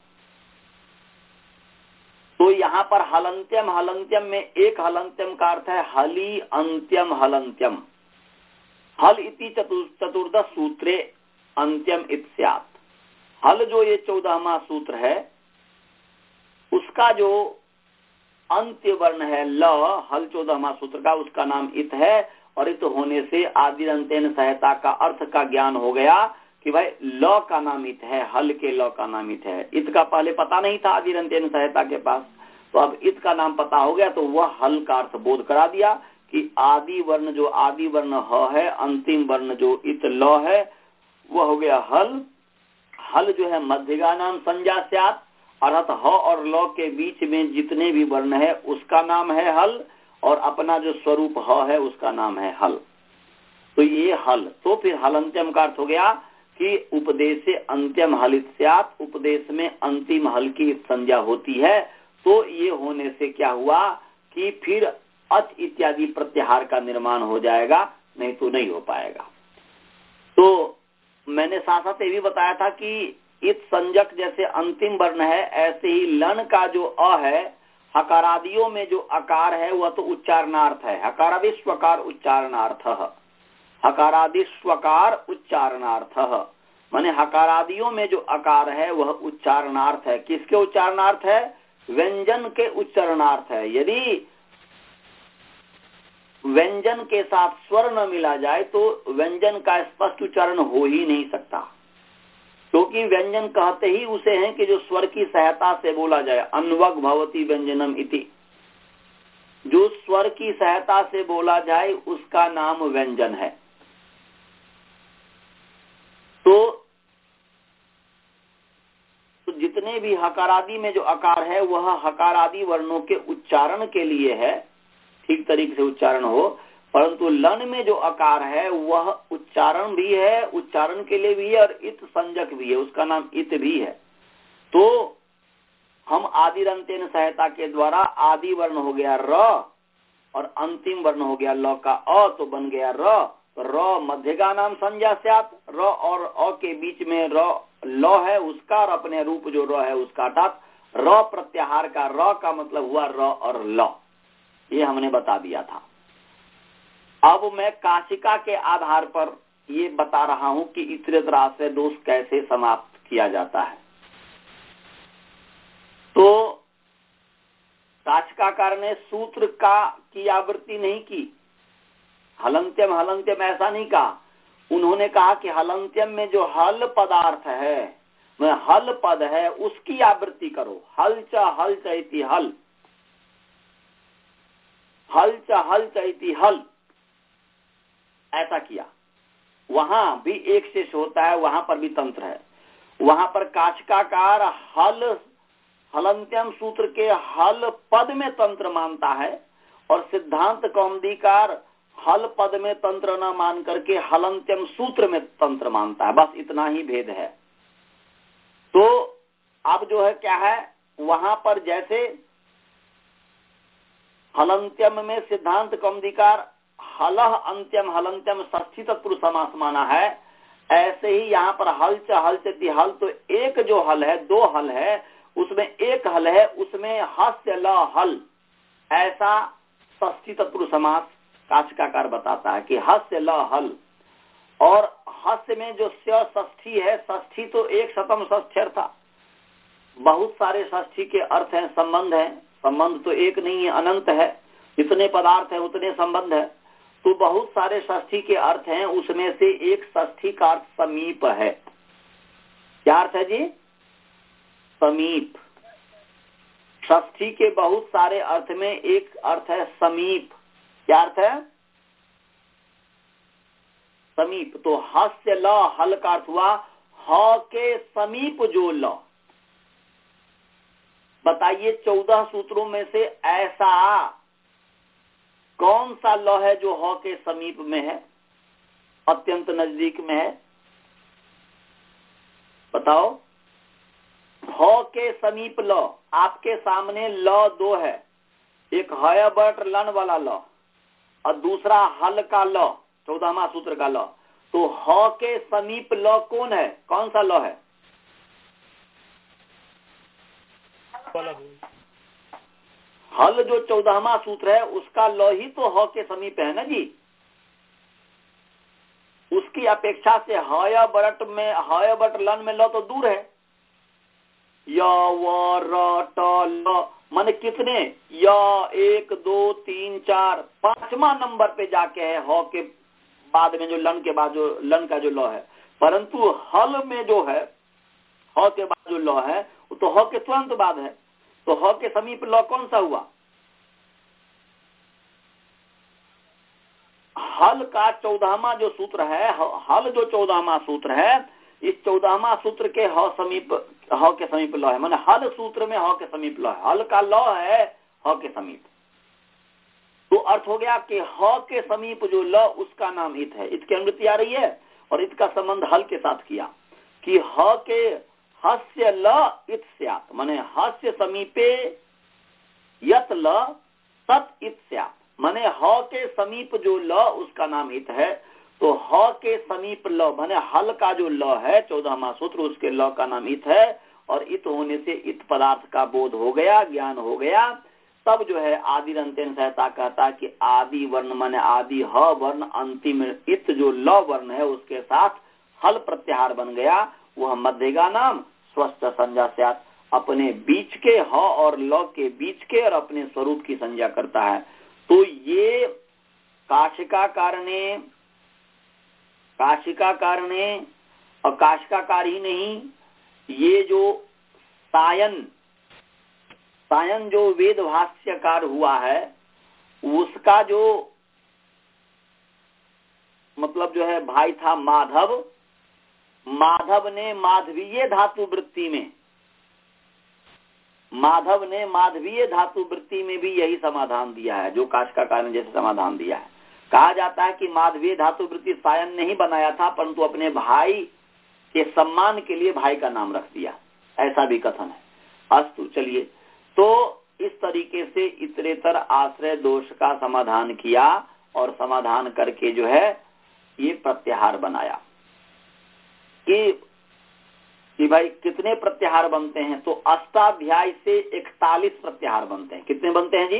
तो यहाँ पर हलंत्यम हलंत्यम में एक हलंत्यम का अर्थ है हली अंत्यम हलंत्यम, हल इति चतुर्दश सूत्रे अंत्यम इत स्यात्। हल जो ये चौदहवां सूत्र है उसका जो अंत्य वर्ण है ल, हल चौदहवां सूत्र का, उसका नाम इत है। और इत होने से आदिरंत्यन सहायता का अर्थ का ज्ञान हो गया कि भाई ल का नाम इत है, हल के ल का नाम इत है। इत का पहले पता नहीं था आदिरंत्यन सहायता के पास, तो अब इत का नाम पता हो गया तो वह हल का अर्थ बोध करा दिया कि आदि वर्ण जो आदि वर्ण ह है, अंतिम वर्ण जो इत ल है, वह हो गया हल। हल जो है मध्यगा नाम संज्ञा स्यात्, अर्थात ह और ल के बीच में जितने भी वर्ण है उसका नाम है हल, और अपना जो स्वरूप ह है उसका नाम है हल। तो ये हल, तो फिर हल अंत्यम का अर्थ हो गया कि उपदेश से अंत्यम हलित स्यात्, उपदेश में अंतिम हल की संज्ञा होती है। तो ये होने से क्या हुआ कि फिर अच इत्यादि प्रत्याहार का निर्माण हो जाएगा, नहीं तो नहीं हो पाएगा। तो मैंने साथ साथ ये भी बताया था कि इत संजक जैसे अंतिम वर्ण है, ऐसे ही लन का जो अ है, हकारादियों में जो अकार है वह तो उच्चारणार्थ है। हकारादि स्वकार उच्चारणार्थ, हकारादि स्वकार उच्चारणार्थ, माने हकारादियों में जो अकार है वह उच्चारणार्थ है। किसके उच्चारणार्थ है? व्यंजन के उच्चारणार्थ है। यदि व्यंजन के साथ स्वर न मिला जाए तो व्यंजन का स्पष्ट उच्चारण हो ही नहीं सकता, क्योंकि व्यंजन कहते ही उसे हैं कि जो स्वर की सहायता से बोला जाए। अन्वग भवति व्यंजनम इति, जो स्वर की सहायता से बोला जाए उसका नाम व्यंजन है। तो, तो जितने भी हकारादि में जो आकार है वह हकारादि वर्णों के उच्चारण के लिए है, ठीक तरीके से उच्चारण हो, परंतु लन में जो आकार है वह उच्चारण भी है, उच्चारण के लिए भी है और इत संजक भी है, उसका नाम इत भी है। तो हम आदिरंत्यन सहायता के द्वारा आदि वर्ण हो गया र और अंतिम वर्ण हो गया ल का अ, तो बन गया र। तो र मध्यगा नाम संज्ञा स्यात्, र और अ के बीच में र ल है उसका, और अपने रूप जो र है उसका, अर्थात र प्रत्याहार का र का मतलब हुआ र और ल। ये हमने बता दिया था। अब मैं काशिका के आधार पर ये बता रहा हूं कि इतरेतर आश्रय दोष कैसे समाप्त किया जाता है। तो काशिकाकार ने सूत्र का की आवृत्ति नहीं की, हलंत्यम हलंत्यम ऐसा नहीं कहा। उन्होंने कहा कि हलंत्यम में जो हल पदार्थ है, मैं हल पद है, उसकी आवृत्ति करो। हल च हल चैति हल, हल च हल चैति हल, ऐसा किया। वहां भी एक शेष होता है, वहां पर भी तंत्र है। वहां पर काशिकाकार हल हलंत्यम सूत्र के हल पद में तंत्र मानता है, और सिद्धांत कौमुदीकार हल पद में तंत्र न मान करके हलंत्यम सूत्र में तंत्र मानता है। बस इतना ही भेद है। तो अब जो है क्या है, वहां पर जैसे हलंत्यम में सिद्धांत कौमुदीकार हलह अंत्यम हलंत्यम षष्ठी तत्पुरुष समास माना है, ऐसे ही यहाँ पर हल च हल चति हल, तो एक जो हल है, दो हल है, उसमें एक हल है, उसमें हस्य ल हल, ऐसा षष्ठी तत्पुरुष समास काशिकाकार बताता है कि हस्य ल हल। और हस्य में जो स्य षष्ठी है, षष्ठी तो एक शतम षष्ठ्यर था, बहुत सारे षष्ठी के अर्थ हैं, संबंध है, संबंध तो एक नहीं है, अनंत है, जितने पदार्थ है उतने संबंध है, तो बहुत सारे षष्ठी के अर्थ हैं, उसमें से एक षष्ठी का अर्थ समीप है। क्या अर्थ है जी? समीप। षष्ठी के बहुत सारे अर्थ में एक अर्थ है समीप। क्या अर्थ है? समीप। तो हस्य ल हल का अर्थ हुआ ह के समीप जो ल। बताइए चौदह सूत्रों में से ऐसा कौन सा ल है जो ह के समीप में है, अत्यंत नजदीक में है? बताओ। ह के समीप ल, आपके सामने ल दो है, एक हय बट लन वाला ल और दूसरा हल का ल, चौदहवां सूत्र का ल। तो ह के समीप ल कौन है, कौन सा ल है? हल जो चौदहवां सूत्र है उसका ल ही तो ह के समीप है ना जी। उसकी अपेक्षा से हय बरट में हय बट लन में ल तो दूर है। य व र ट ल माने कितने, य एक दो तीन चार पांचवा नंबर पे जाके है ह के बाद में जो लन के बाद जो लन का जो ल है। परंतु हल में जो है ह के बाद जो ल है वो तो ह के तुरंत बाद है। तो ह के समीप ल कौन सा हुआ? हल का चौदहवा जो सूत्र है, हल जो चौदहवा सूत्र है, इस चौदहवा सूत्र के ह समीप ह के समीप ल है। माने हल सूत्र में ह के समीप ल है। हल का ल है ह के समीप। तो अर्थ हो गया कि ह के समीप जो ल उसका नाम इत है। इत की अनुवृत्ति आ रही है और इसका संबंध हल के साथ किया कि ह के हस्य ल इत स्यात्, माने हस्य समीपे यत ल तत् इत स्यात्, माने ह के समीप जो ल उसका नाम इत है। तो ह के समीप ल माने हल का जो ल है चौदहवा सूत्र उसके ल का नाम इत है और इत होने से इत पदार्थ का बोध हो गया, ज्ञान हो गया। तब जो है आदि अंत्यन सहता कहता कि आदि वर्ण माने आदि ह वर्ण, अंतिम इत जो ल वर्ण है उसके साथ हल प्रत्याहार बन गया। वह मध्यगा नाम स्वस्थ संज्ञा स्यात्, अपने बीच के ह और ल के बीच के और अपने स्वरूप की संज्ञा करता है। तो ये काशिका कारणे काशिका कारणे और काशिकाकार ही नहीं, ये जो सायन सायन जो वेद भाष्यकार हुआ है उसका जो मतलब जो है भाई था माधव, माधव ने माधवीय धातु वृत्ति में माधव ने माधवीय धातु वृत्ति में भी यही समाधान दिया है जो काशिकाकार ने जैसे समाधान दिया है। कहा जाता है कि माधवीय धातु वृत्ति सायन ने ही बनाया था, परंतु अपने भाई के सम्मान के लिए भाई का नाम रख दिया, ऐसा भी कथन है। अस्तु, चलिए, तो इस तरीके से इतरेतर आश्रय दोष का समाधान किया और समाधान करके जो है ये प्रत्याहार बनाया कि कि भाई कितने प्रत्याहार बनते हैं। तो अष्टाध्याय से इकतालीस प्रत्याहार बनते हैं। कितने बनते हैं जी?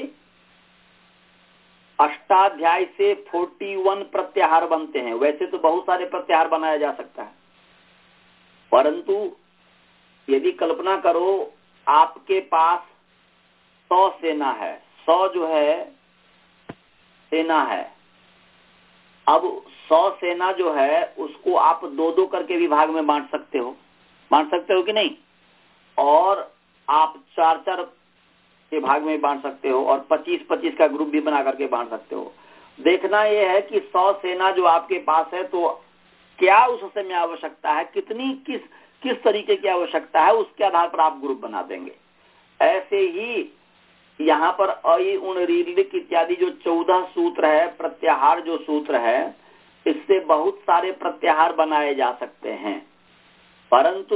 अष्टाध्याय से इकतालीस प्रत्याहार बनते हैं। वैसे तो बहुत सारे प्रत्याहार बनाया जा सकता है, परंतु यदि कल्पना करो आपके पास सौ सेना है, सौ जो है सेना है। अब सौ सेना जो है उसको आप दो दो करके विभाग में बांट सकते हो, बांट सकते हो कि नहीं? और आप चार चार के भाग में बांट सकते हो और पच्चीस पच्चीस का ग्रुप भी बना करके बांट सकते हो। देखना यह है कि सौ सेना जो आपके पास है तो क्या उस समय आवश्यकता है, कितनी किस किस तरीके की आवश्यकता है, उसके आधार पर आप ग्रुप बना देंगे। ऐसे ही यहाँ पर अई उण रीलिक इत्यादि जो चौदह सूत्र है, प्रत्याहार जो सूत्र है, इससे बहुत सारे प्रत्याहार बनाए जा सकते हैं, परंतु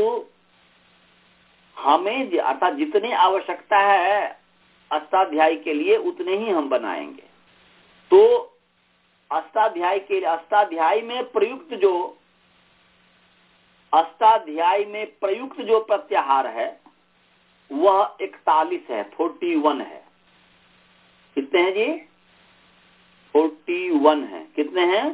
हमें अर्थात जितनी आवश्यकता है अष्टाध्यायी के लिए उतने ही हम बनाएंगे। तो अष्टाध्यायी के अष्टाध्यायी में प्रयुक्त जो अष्टाध्यायी में प्रयुक्त जो प्रत्याहार है वह इकतालीस है, फोर्टी वन है। कितने हैं जी? फोर्टी वन है। कितने हैं?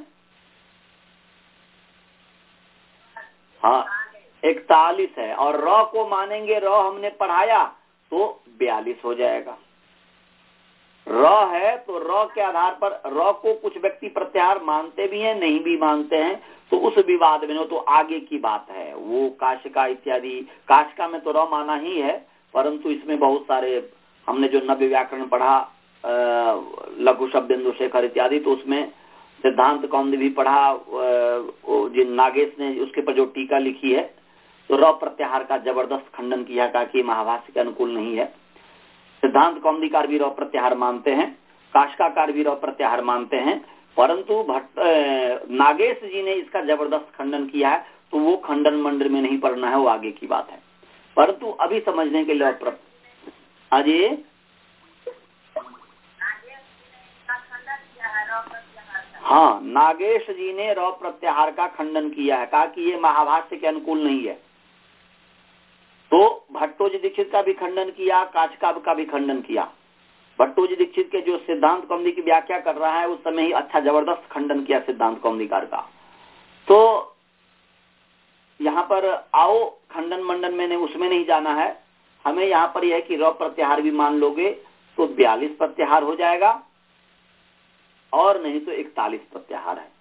हाँ, इकतालीस है। और र को मानेंगे, र हमने पढ़ाया तो बयालीस हो जाएगा। र है तो र के आधार पर र को कुछ व्यक्ति प्रत्याहार मानते भी हैं, नहीं भी मानते हैं, तो उस विवाद में तो आगे की बात है। वो काशिका इत्यादि, काशिका में तो र माना ही है, परंतु इसमें बहुत सारे हमने जो नव्य व्याकरण पढ़ा, लघु शब्द इंदु शेखर इत्यादि, तो उसमें सिद्धांत कौमुदी भी पढ़ा, जिन नागेश ने उसके पर जो टीका लिखी है, तो र प्रत्याहार का जबरदस्त खंडन किया, कहा कि महाभाष्य के अनुकूल नहीं है। सिद्धांत कौमुदीकार भी र प्रत्याहार मानते हैं, काशिकाकार भी र प्रत्याहार मानते हैं, परंतु भट्ट नागेश जी ने इसका जबरदस्त खंडन किया है, तो वो खंडन मंडल में नहीं पढ़ना है, वो आगे की बात है। परंतु अभी समझने के लिए प्र... अजय हाँ, नागेश जी ने र प्रत्याहार का खंडन किया है, कहा कि ये महाभाष्य के अनुकूल नहीं है। तो भट्टोजी दीक्षित का भी खंडन किया, काशिका का भी खंडन किया। भट्टोजी दीक्षित के जो सिद्धांत कौमुदी की व्याख्या कर रहा है उस समय ही अच्छा जबरदस्त खंडन किया सिद्धांत कौमुदीकार का। तो यहाँ पर आओ खंडन मंडन मैंने उसमें नहीं जाना है, हमें यहाँ पर यह है कि र प्रत्याहार भी मान लोगे तो बयालीस प्रत्याहार हो जाएगा, और नहीं तो इकतालीस प्रत्याहार है।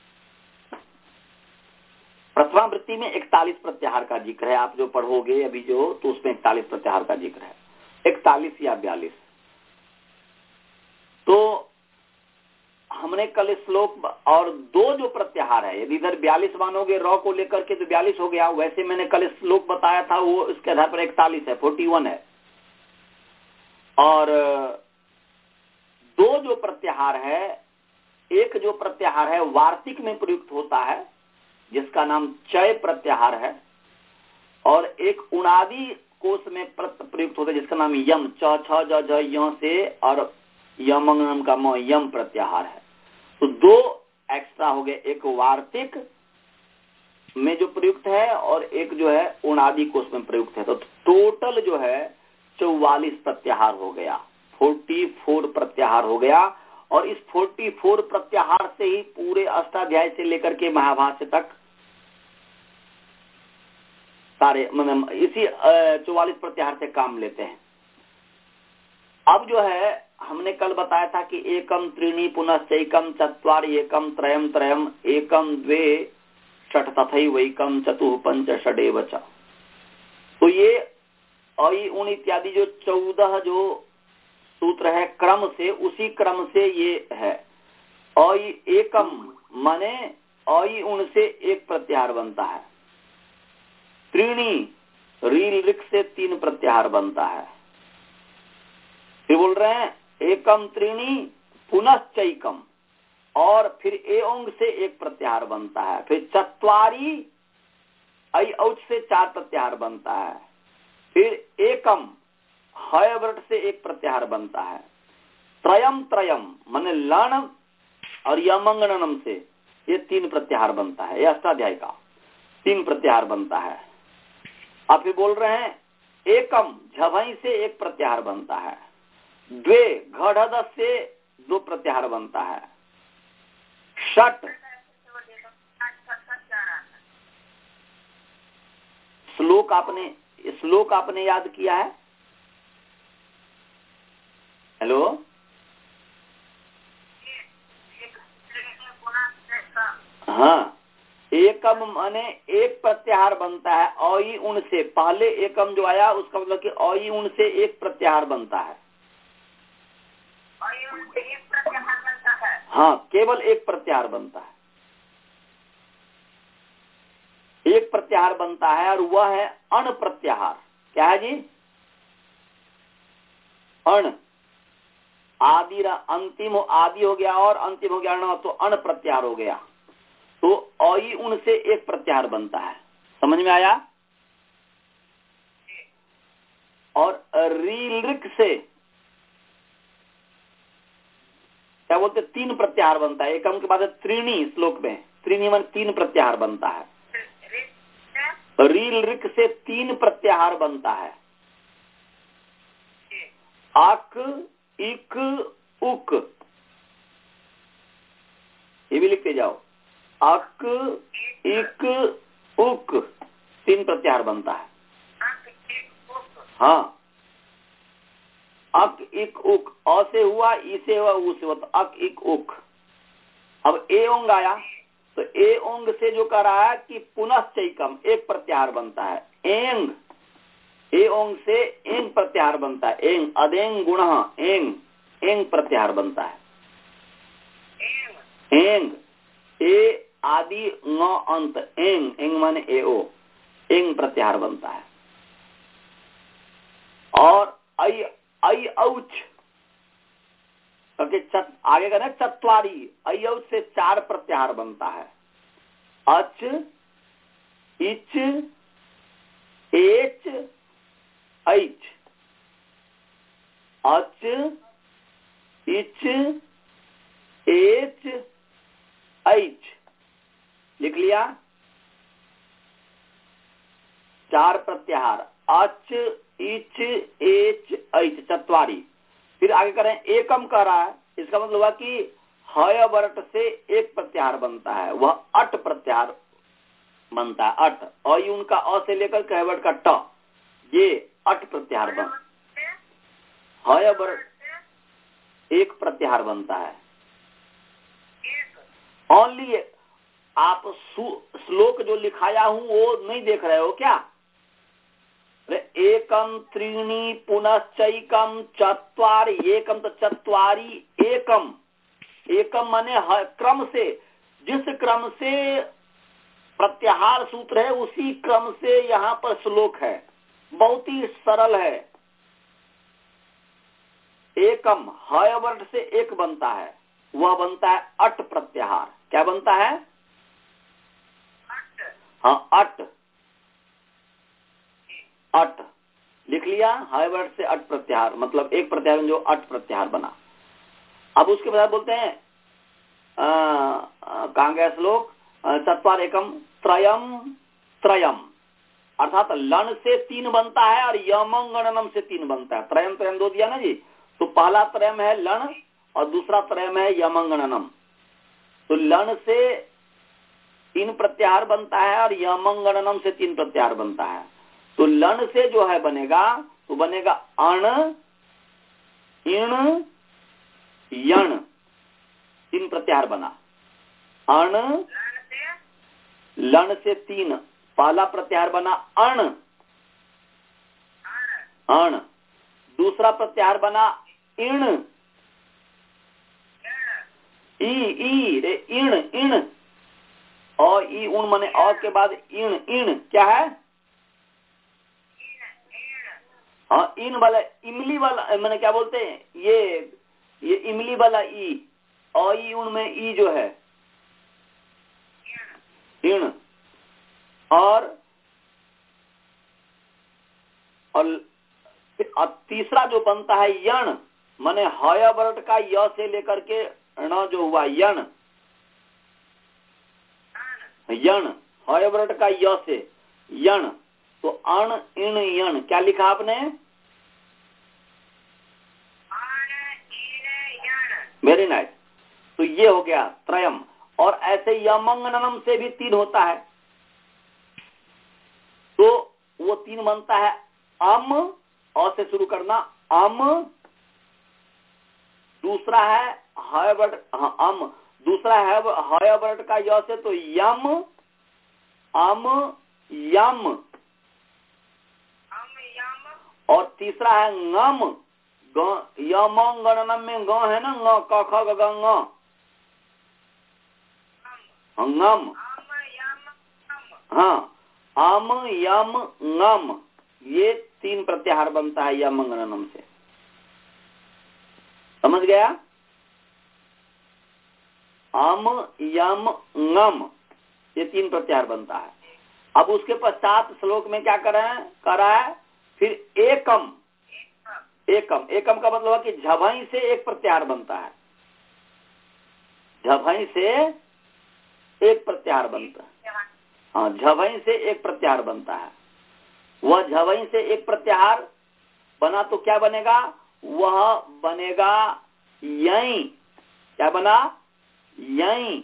प्रथमा वृत्ति में इकतालीस प्रत्याहार का जिक्र है, आप जो पढ़ोगे अभी जो, तो उसमें इकतालीस प्रत्याहार का जिक्र है, इकतालीस या बयालीस। तो हमने कल श्लोक और दो जो प्रत्याहार है, यदि इधर बयालीस मानोगे रॉ को लेकर के तो बयालीस हो गया, वैसे मैंने कल श्लोक बताया था वो इसके आधार पर इकतालीस है, इकतालीस है। और दो जो प्रत्याहार है, एक जो प्रत्याहार है वार्तिक में प्रयुक्त होता है जिसका नाम चय प्रत्याहार है, और एक उणादि कोश में प्रयुक्त होता है जिसका नाम यम, च छ ज ज य से और यमंगनम का म यम प्रत्याहार है। तो दो एक्स्ट्रा हो गए, एक वार्तिक में जो प्रयुक्त है और एक जो है उणादि कोश में प्रयुक्त है। तो टोटल जो है चौवालीस प्रत्याहार हो गया, चौवालीस प्रत्याहार हो गया। और इस चौवालीस प्रत्याहार से ही पूरे अष्टाध्याय से लेकर के महाभाष्य तक सारे मतलब इसी चौवालीस प्रत्याहार से काम लेते हैं। अब जो है हमने कल बताया था कि एकम त्रीणी पुनश्च एकम चत्वारि एकम त्रयम त्रयम एकम द्वे षट तथैवैकम चतुः पंच षडेव च। तो ये अई उन इत्यादि जो चौदह जो सूत्र है क्रम से, उसी क्रम से ये है। अई एकम माने अई उन से एक प्रत्याहार बनता है, त्रीणी रील रिक से तीन प्रत्याहार बनता है, फिर बोल रहे हैं एकम त्रीणी पुनश्चैकम, और फिर एओंग से एक प्रत्याहार बनता है, फिर चत्वारी ऐ औच से चार प्रत्याहार बनता है, फिर एकम हय व्रट से एक प्रत्याहार बनता है, त्रयम त्रयम माने लण और यमंगनम से ये तीन प्रत्याहार बनता है, ये अष्टाध्याय का तीन प्रत्याहार बनता है। आप फिर बोल रहे हैं एकम झभई से एक प्रत्याहार बनता है, द्वे घढ़ से दो प्रत्याहार बनता है, षट श्लोक आपने श्लोक आपने याद किया है? हेलो, हाँ, एकम माने एक प्रत्याहार बनता है, औई उन से पहले एकम जो आया उसका मतलब कि औई उन से एक प्रत्याहार बनता है। एक प्रत्याहार बनता है, हाँ, केवल एक प्रत्याहार बनता है, एक प्रत्याहार बनता है, और वह है अण प्रत्याहार। क्या है जी? अण आदि अंतिम आदि हो गया और अंतिम हो गया अण, तो अण प्रत्याहार हो गया। तो औई उन से एक प्रत्याहार बनता है, समझ में आया? और रीलिक से क्या बोलते, तीन प्रत्याहार बनता है। एकम के बाद त्रीणी श्लोक में त्रीणी मन तीन प्रत्याहार बनता है, रील रिक से तीन प्रत्याहार बनता है, अक इक उक, ये भी लिखते जाओ, अक इक उक तीन प्रत्याहार बनता है। हाँ, अक इक उक, अ से हुआ, ई से हुआ, उ से हुआ, तो अक इक उक। अब ए ओंग आया, तो ए ओंग से जो कह रहा है कि पुनश्चैकम एक प्रत्याहार बनता है, एंग ए ओंग से एंग प्रत्याहार बनता है, एंग अदेंग गुण एंग एंग प्रत्याहार बनता है, एंग ए आदि न अंत एंग एंग माने ए ओ, एंग प्रत्याहार बनता है। और आई आई औच चत, आगे का ना चत्वारी, आई औच से चार प्रत्याहार बनता है, अच इच एच ऐच, अच इच एच ऐच, लिख लिया? चार प्रत्याहार, अच इच एच ऐच चत्वारी। फिर आगे करें एकम कह रहा है, इसका मतलब हुआ कि हय वर्ट से एक प्रत्याहार बनता है, वह अट प्रत्याहार बनता है। अट और उनका अ से लेकर के हयवर्ट का ट, ये अट प्रत्याहार बन हय वर्ट एक प्रत्याहार बनता है। ओनली आप श्लोक जो लिखाया हूं वो नहीं देख रहे हो क्या? एकम त्रीणी पुनश्चैकम चत्वारि, एकम तो चत्वारी, एकम एकम माने क्रम से, जिस क्रम से प्रत्याहार सूत्र है उसी क्रम से यहाँ पर श्लोक है, बहुत ही सरल है। एकम हय वर्ट से एक बनता है, वह बनता है अट प्रत्याहार। क्या बनता है? हाँ अट, अट लिख लिया, हय वर्ट से अट प्रत्याहार मतलब एक प्रत्याहार जो अट प्रत्याहार बना। अब उसके बाद बोलते हैं कहाँ गया श्लोक? चत्वार एकम त्रयम त्रयम, अर्थात लन से तीन बनता है और यमं गणनम से तीन बनता है। त्रयम त्रयम दो दिया ना जी, तो पहला त्रयम है लन और दूसरा त्रयम है यमं गणनम। तो लन से तीन प्रत्याहार बनता है और यमं गणनम से तीन प्रत्याहार बनता है। तो लन से जो है बनेगा तो बनेगा अण इण यण, तीन प्रत्याहार बना। अण लन से तीन, पहला प्रत्याहार बना अण अण, दूसरा प्रत्याहार बना इण ई ई रे इण इण, और ई उन माने और के बाद इण इण क्या है? हाँ इन वाला इमली वाला मैंने क्या बोलते हैं ये ये इमली वाला ई, और ई उन में ई जो है इण, और और तीसरा जो बनता है यण, माने हय वर्ट का य से लेकर के ण जो हुआ यण, यण हय वर्ट का य से यण, तो अण इण यण क्या लिखा आपने? Very nice. तो ये हो गया त्रयम। और ऐसे यमंगनम से भी तीन होता है, तो वो तीन बनता है अम, और से शुरू करना अम, दूसरा है हय वर्ट हाँ अम, दूसरा है हय वर्ट का य से तो यम अम यम, और तीसरा है ngम, यमं गणनम में ग है ना, ग क ख ग घ ङ, ngम हाँ अम यम ngम, ये तीन प्रत्याहार बनता है यमं गणनम से। समझ गया? अम यम ngम ये तीन प्रत्याहार बनता है। अब उसके पश्चात श्लोक में क्या कर रहे हैं करा है फिर एकम, एकम एकम का मतलब है कि झभई से एक प्रत्याहार बनता है, झभई से एक प्रत्याहार बनता है। हाँ झभई से एक प्रत्याहार बनता है। वह झभई से एक प्रत्याहार बना तो क्या बनेगा? वह बनेगा यई। क्या बना? यई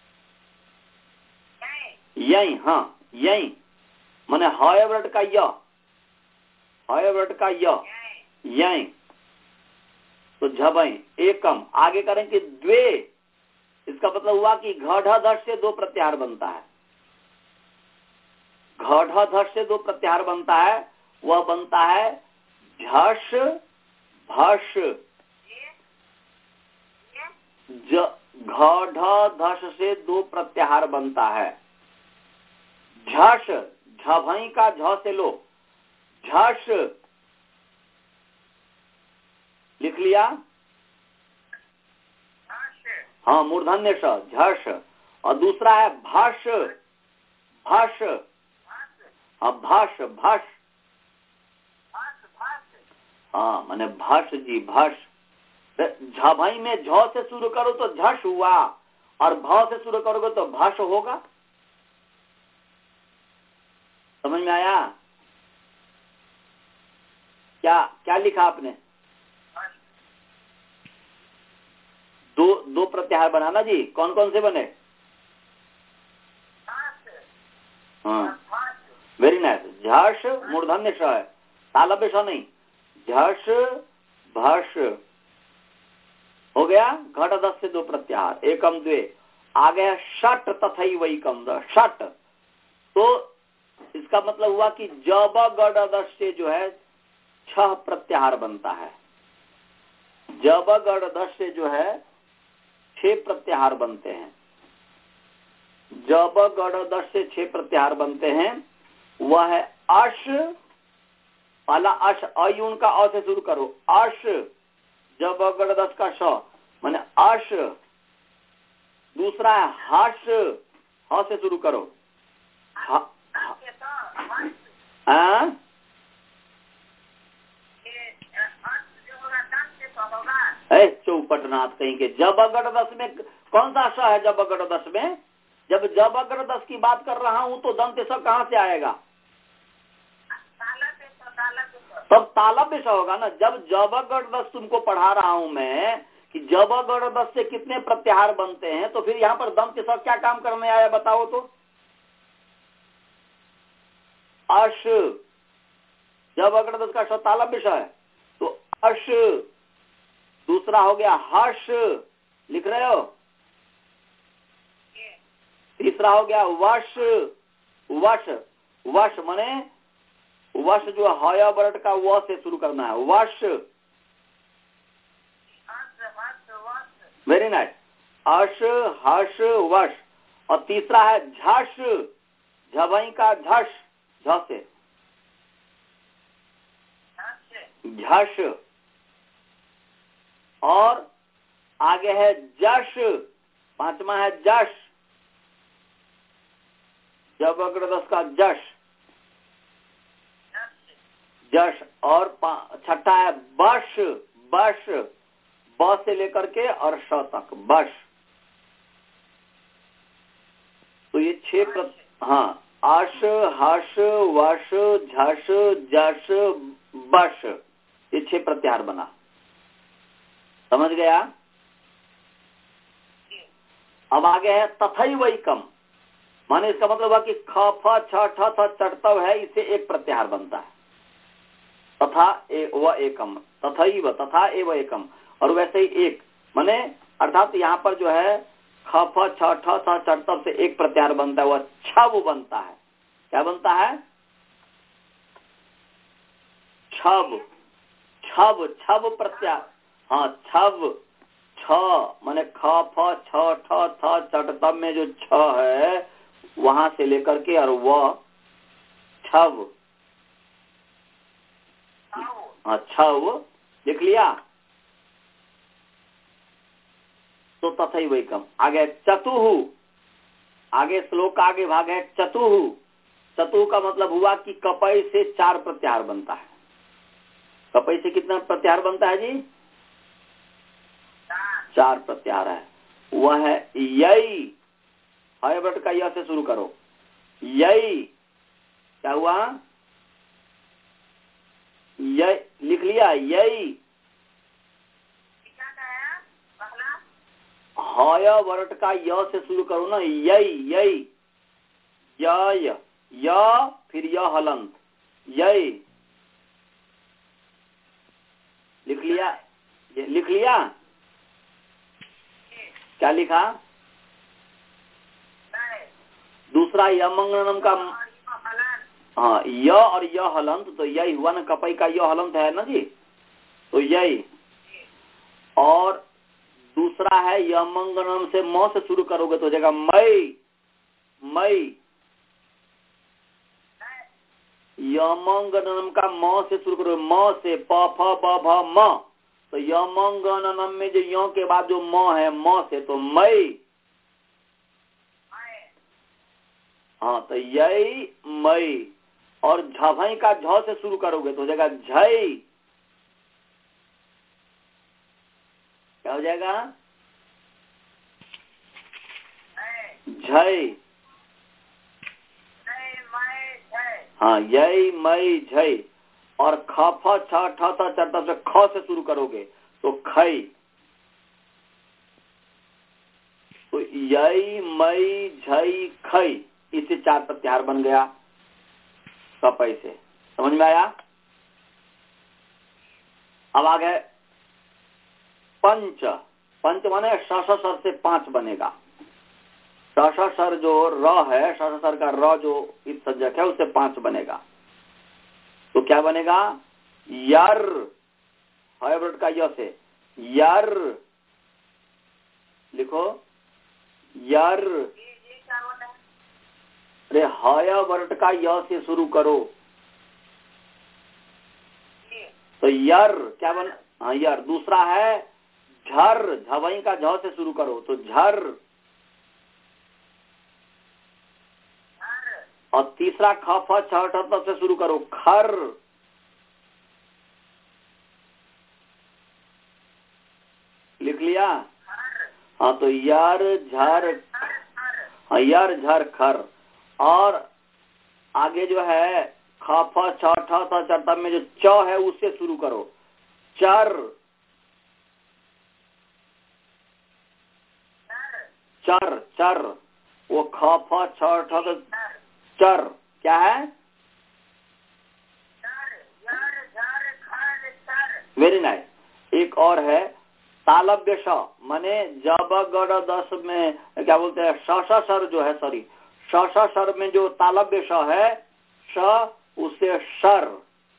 यई, हाँ यई माने हय वर्ट का य, हय वर्ट का य यई, तो झबई एकम। आगे करेंगे द्वे, इसका मतलब हुआ कि घढ़ से दो प्रत्याहार बनता है, घढ़ से दो प्रत्याहार बनता है, वह बनता है झष भष। घढ़ से दो प्रत्याहार बनता है, झष झभई का झ से लो, झष लिख लिया, हाँ मूर्धन्य स झष। और दूसरा है भाष, भाष हाँ भाष भाष, हाँ माने भाष जी भाष। झभई में झ से शुरू करो तो झष हुआ, और भ से शुरू करोगे तो भाष होगा। समझ में आया? क्या क्या लिखा आपने? दो दो प्रत्याहार बना ना जी, कौन कौन से बने? हाँ वेरी नाइस। झष मूर्धन्य श है, तालव्य श नहीं, झष भष हो गया। घट दस से दो प्रत्याहार, एकम द्वे। आ गया षट तथैवैकम षट। तो इसका मतलब हुआ कि जब गढ़ दस से जो है छह प्रत्याहार बनता है। जब गढ़ दस से जो है छह प्रत्याहार बनते हैं। जब गढ़ दस से छह प्रत्याहार बनते हैं वह है अश, पहला अश अयुन का अ से शुरू करो, अश जब गढ़ दस का श माने अश। दूसरा है हर्ष, ह से शुरू करो, ह, ह, चौपटनाथ कहेंगे। जब अगड़ दस में कौन सा श है? जब अगड़ दस में, जब जब अगड़ दस की बात कर रहा हूं तो दंत स कहां से आएगा? तब तालव्य स होगा ना। जब जब अगड़ दस तुमको पढ़ा रहा हूं मैं कि जब अगड़ दस से कितने प्रत्याहार बनते हैं, तो फिर यहाँ पर दंत स क्या काम करने आया बताओ तो? अश, जब अगड़ दस का श तालव्य स है तो अश। दूसरा हो गया हर्ष, लिख रहे हो? तीसरा हो गया वश, वश वश माने वश जो हया वर्ड का व से शुरू करना है, वश। Very nice. अश हर्ष वश। और तीसरा है झष, झबई का झष, झ से झष। और आगे है जश, पांचवा है जश, जब अग्रदस का जश, जश। और छठा है बश, बश, ब से लेकर के और श तक, बश। तो ये छह प्र... हाँ, अश हर्ष वश झष जश बश, ये छह प्रत्याहार बना। समझ गया? अब आगे है तथैवैकम, माने इसका मतलब हुआ कि ख फ छ ठ थ चढ़तव है, इससे एक प्रत्याहार बनता है। तथा ए व एकम, तथैव तथा एव एकम। और वैसे ही एक माने अर्थात यहाँ पर जो है ख फ छ ठ थ चढ़तव से एक प्रत्याहार बनता है, वह छव बनता है। क्या बनता है? छव, छव, छव प्रत्याहार। हाँ छव, छ माने ख फ छ ठ थ चढ़तव में जो छ है वहां से लेकर के और वह छव। हाँ छव, लिख लिया? तो तथैवैकम। आगे चतुहु, आगे श्लोक का आगे भाग है चतुहु। चतुहु का मतलब हुआ कि कपई से चार प्रत्याहार बनता है। कपई से कितना प्रत्याहार बनता है जी? चार प्रत्याहार है। वह है यई, हय बट का य से शुरू करो, यई। क्या हुआ? यई, लिख लिया? यई हय वर्ट का य से शुरू करो ना, यई, यई, य य फिर य हलंत, यई। लिख लिया? लिख लिया? क्या लिखा? दूसरा यमंगनम का, हाँ य और य हलंत, तो यही हुआ ना, कपई का य हलंत है ना जी, तो यही। और दूसरा है यमंगनम से म से शुरू करोगे तो जगह मई, मई। यमंगनम का म से शुरू करोगे, म से प फ ब भ म, तो यमंगनम में जो य के बाद जो म है, म से तो मई। हाँ तो यही मई। और झभई का झ से शुरू करोगे तो हो जाएगा झई। क्या हो जाएगा? झई। हाँ यही मई झई। और ख फ छ ठ थ च से ख से शुरू करोगे तो खई। तो यई मई झई खई, इससे चार प्रत्याहार बन गया कपई से। समझ में आया? अब आ गए पंच। पंच माने श सर से पांच बनेगा। श सर जो र है, श सर का र जो इस संज्ञक है उससे पांच बनेगा। तो क्या बनेगा? यर, है वर्ड का य से यर, लिखो यर। अरे हय वर्ड का य से शुरू करो तो यर क्या बन? हाँ यर। दूसरा है झर, झवई का झ से शुरू करो तो झर। और तीसरा ख फ छ ठ त से शुरू करो खर। लिख लिया? हाँ तो यार झर, हाँ यार झर खर। और आगे जो है ख फ छ ठ त चरता में जो च है उससे शुरू करो चर। चर चर, वो ख फ छ ठ त चर क्या है? Very nice. एक और है तालव्य श, माने जब गड़ दस में क्या बोलते हैं श श सर जो है, सॉरी श श सर में जो तालव्य श है, श उससे शर,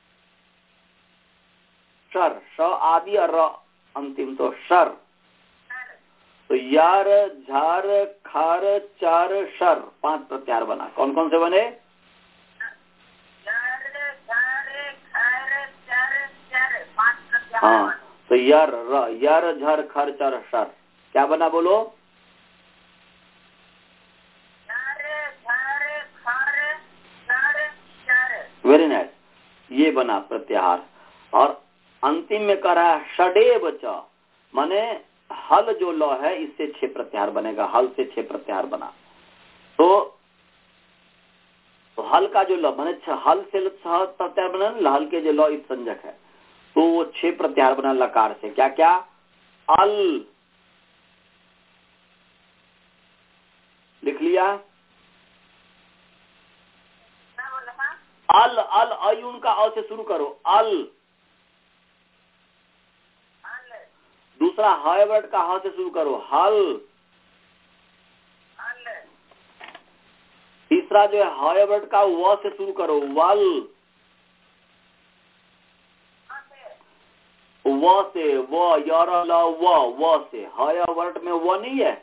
शर श आदि और र अंतिम तो शर। तो यार झर खर चर शर, पांच प्रत्याहार बना। कौन कौन से बने? हाँ तो यर र, यर झर खर चर शर क्या बना बोलो? वेरी नाइस, ये बना प्रत्याहार। और अंतिम में कह रहा है षडेव च, माने हल जो ल है इससे छह प्रत्याहार बनेगा। हल से छह प्रत्याहार बना तो, तो हल का जो ल माने हल से प्रत्याहार बना, हल के जो ल इस संज्ञक है तो वो छह प्रत्याहार बना लकार से। क्या क्या? अल, लिख लिया? अल, अल अय उनका अ से शुरू करो अल। दूसरा हय वर्ड का ह से शुरू करो हल। तीसरा जो है हय वर्ड का व से शुरू करो वल। व से व, यर ल व, व से हय वर्ड में व नहीं है,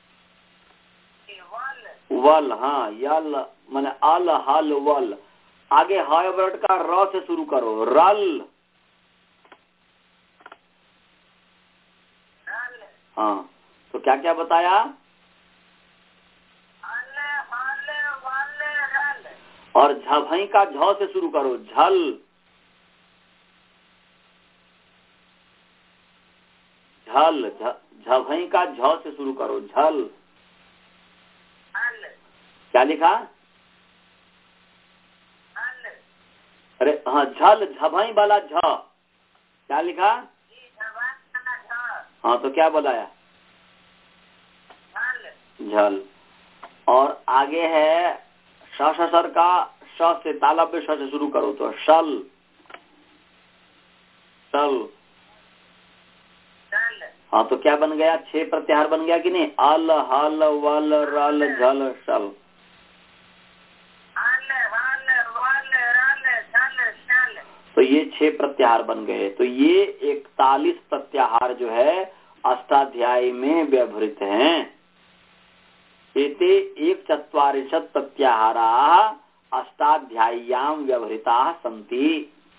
वल। हाँ यल माने अल हल वल। आगे हय वर्ड का र से शुरू करो रल। हाँ तो क्या क्या बताया? और झभई का झ से शुरू करो झल। झल, झभई का झ से शुरू करो झल। क्या लिखा? अरे हाँ झल, झभई वाला झ क्या लिखा? हाँ तो क्या बताया? झल। और आगे है श सर का श से तालव्य श से शुरू करो तो शल, शल। हाँ तो क्या बन गया? छह प्रत्याहार बन गया कि नहीं? अल हल वल रल झल शल। तो ये छह प्रत्याहार बन गए। तो ये इकतालीस प्रत्याहार जो है अष्टाध्यायी में व्यवहृत हैं। एते एक चत्वारिंशत् प्रत्याहारा अष्टाध्याय्याम व्यवहृता सन्ति।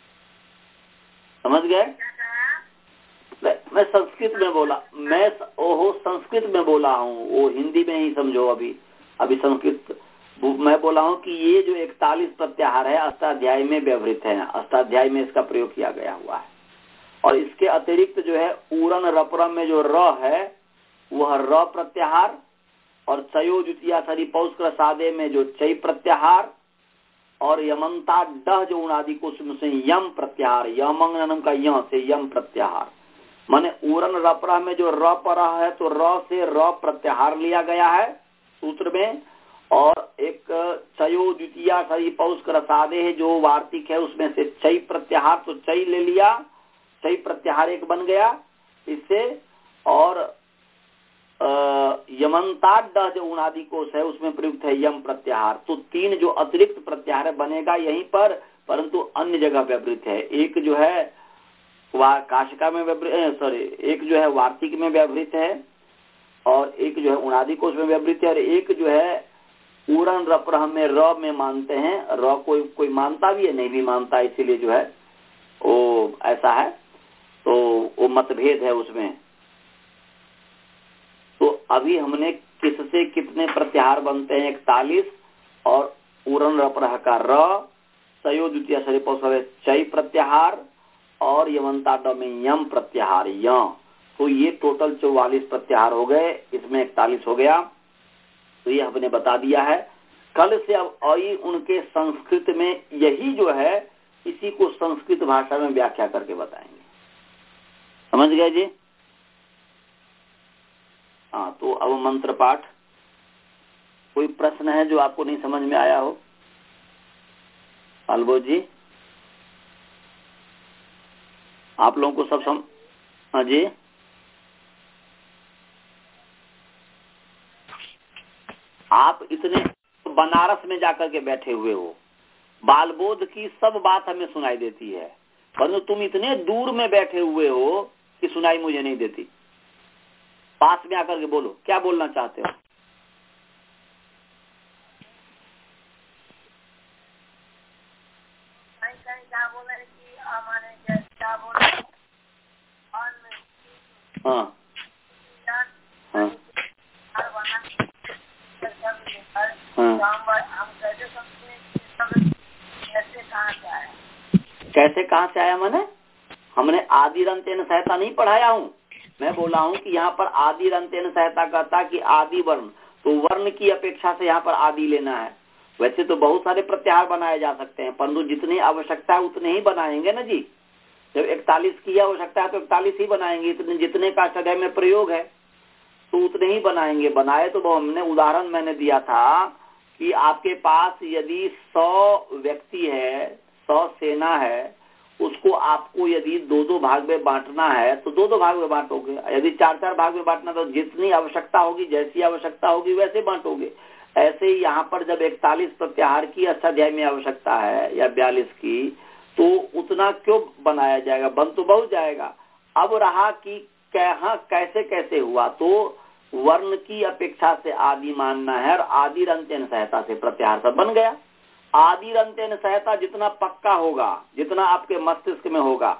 समझ गए? मैं संस्कृत में बोला, मैं ओहो संस्कृत में बोला हूँ, वो हिंदी में ही समझो। अभी अभी संस्कृत मैं बोला हूँ कि ये जो इकतालीस प्रत्याहार है अष्टाध्यायी में व्यवहृत है, अष्टाध्यायी में इसका प्रयोग किया गया हुआ है। और इसके अतिरिक्त जो है उरन रपरम में जो र है वह र प्रत्याहार, और चयो द्वितीया सरी पौष्कर सादे में जो चय प्रत्याहार, और यमंता डह जो उनादि को से यम प्रत्याहार, यमंगनम का य से यम प्रत्याहार, माने उरन रपरा में जो र परा है तो र से र प्रत्याहार लिया गया है सूत्र में, और एक चयो द्वितीया सही पौष रसादे है जो वार्तिक है उसमें से चई प्रत्याहार, तो चई ले लिया, चई प्रत्याहार एक बन गया इससे, और यमंताड जो उनादि कोश है उसमें प्रयुक्त है यम प्रत्याहार। तो तीन जो अतिरिक्त प्रत्याहार बनेगा यहीं पर, परंतु अन्य जगह व्यवहृत है। एक जो है काशिका में व्यवहृत, सॉरी एक जो है वार्तिक में व्यवहृत है, और एक जो है उनादि कोश में व्यवहृत है, और एक जो है उरन रप्रह में र में मानते हैं। र कोई कोई मानता भी है, नहीं भी मानता, इसीलिए जो है वो ऐसा है, तो वो मतभेद है उसमें। तो अभी हमने किससे कितने प्रत्याहार बनते हैं, इकतालीस, और उरन रप्रह का र, सयो द्वितीय शरीर चय प्रत्याहार, और यमंताड में यम प्रत्याहार य, तो ये टोटल चौवालीस प्रत्याहार हो गए, इसमें इकतालीस हो गया। तो ये हमने बता दिया है। कल से अब आई उनके संस्कृत में यही जो है इसी को संस्कृत भाषा में व्याख्या करके बताएंगे। समझ गए जी? हाँ, तो अब मंत्र पाठ। कोई प्रश्न है जो आपको नहीं समझ में आया हो? अलबो जी, आप लोगों को सब सम... हाँ जी, आप इतने बनारस में जाकर के बैठे हुए हो, बालबोध की सब बात हमें सुनाई देती है, परंतु तुम इतने दूर में बैठे हुए हो कि सुनाई मुझे नहीं देती। पास में आकर के बोलो, क्या बोलना चाहते हो? हाँ हाँ कैसे कहाँ से आया? मैंने हमने आदि रंतेन सहायता नहीं पढ़ाया हूँ। मैं बोला हूँ कि यहाँ पर आदि रंतेन सहायता कहता कि आदि वर्ण, तो वर्ण की अपेक्षा से यहाँ पर आदि लेना है। वैसे तो बहुत सारे प्रत्याहार बनाए जा सकते हैं, परंतु जितनी आवश्यकता है उतने ही बनाएंगे ना जी। जब इकतालीस की आवश्यकता है तो इकतालीस ही बनाएंगे, इतने जितने का सदय में प्रयोग है तो उतने ही बनाएंगे। बनाए तो हमने उदाहरण मैंने दिया था कि आपके पास यदि सौ व्यक्ति है, सौ सेना है, उसको आपको यदि दो दो भाग में बांटना है तो दो दो भाग में बांटोगे। यदि चार चार भाग में बांटना तो जितनी आवश्यकता होगी, जैसी आवश्यकता होगी वैसे बांटोगे। ऐसे ही यहाँ पर जब इकतालीस प्रत्याहार की अष्टाध्यायी में आवश्यकता है या बयालीस की, तो उतना क्यों बनाया जाएगा? बन तो बहुत जाएगा। अब रहा कि कहाँ कैसे कैसे हुआ, तो वर्ण की अपेक्षा से आदि मानना है, और आदि रंतेन सहायता से प्रत्याहार सब बन गया। आदि रंतेन सहायता जितना पक्का होगा, जितना आपके मस्तिष्क में होगा,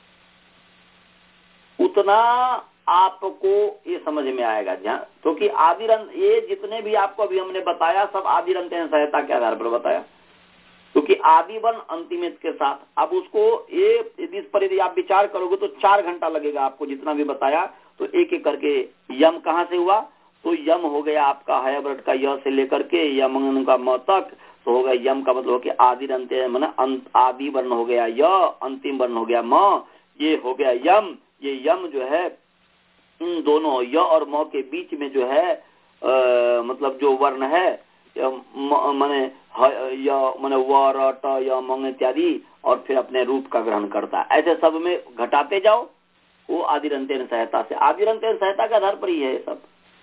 उतना आपको ये समझ में आएगा। क्योंकि तो आदि रंत, ये जितने भी आपको अभी हमने बताया सब आदि रंतेन सहायता के आधार पर बताया, क्योंकि तो आदि वर्ण अंतिमित के साथ। अब उसको ये यदि इस पर यदि आप विचार करोगे तो चार घंटा लगेगा आपको जितना भी बताया। तो एक एक करके यम कहाँ से हुआ, तो यम हो गया आपका हयव्रत का य से लेकर के यमन का म तक, तो हो गया यम का मतलब हो कि आदि अंत्य माने आदि वर्ण हो गया य, अंतिम वर्ण हो गया म, ये हो गया यम। ये यम जो है इन दोनों य और म के बीच में जो है आ, मतलब जो वर्ण है माने माने व र ट य मंग इत्यादि, और फिर अपने रूप का ग्रहण करता है। ऐसे सब में घटाते जाओ, वो आदिरंतेन सहायता से, आदिरंतेन सहायता के आधार पर ही है ये सब।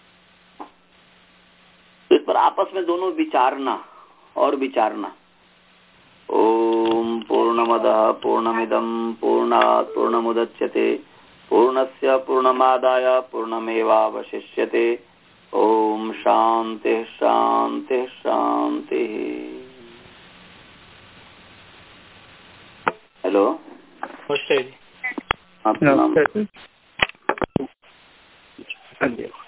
तो इस पर आपस में दोनों विचारना और विचारना। ओम पूर्णमदः पूर्णमिदं पूर्णात् पूर्णमुदच्यते पूर्णस्य पूर्णमादाय पूर्णमेवावशिष्यते। ओम शांति शांति शांति। हेलो, नमस्ते जी। आप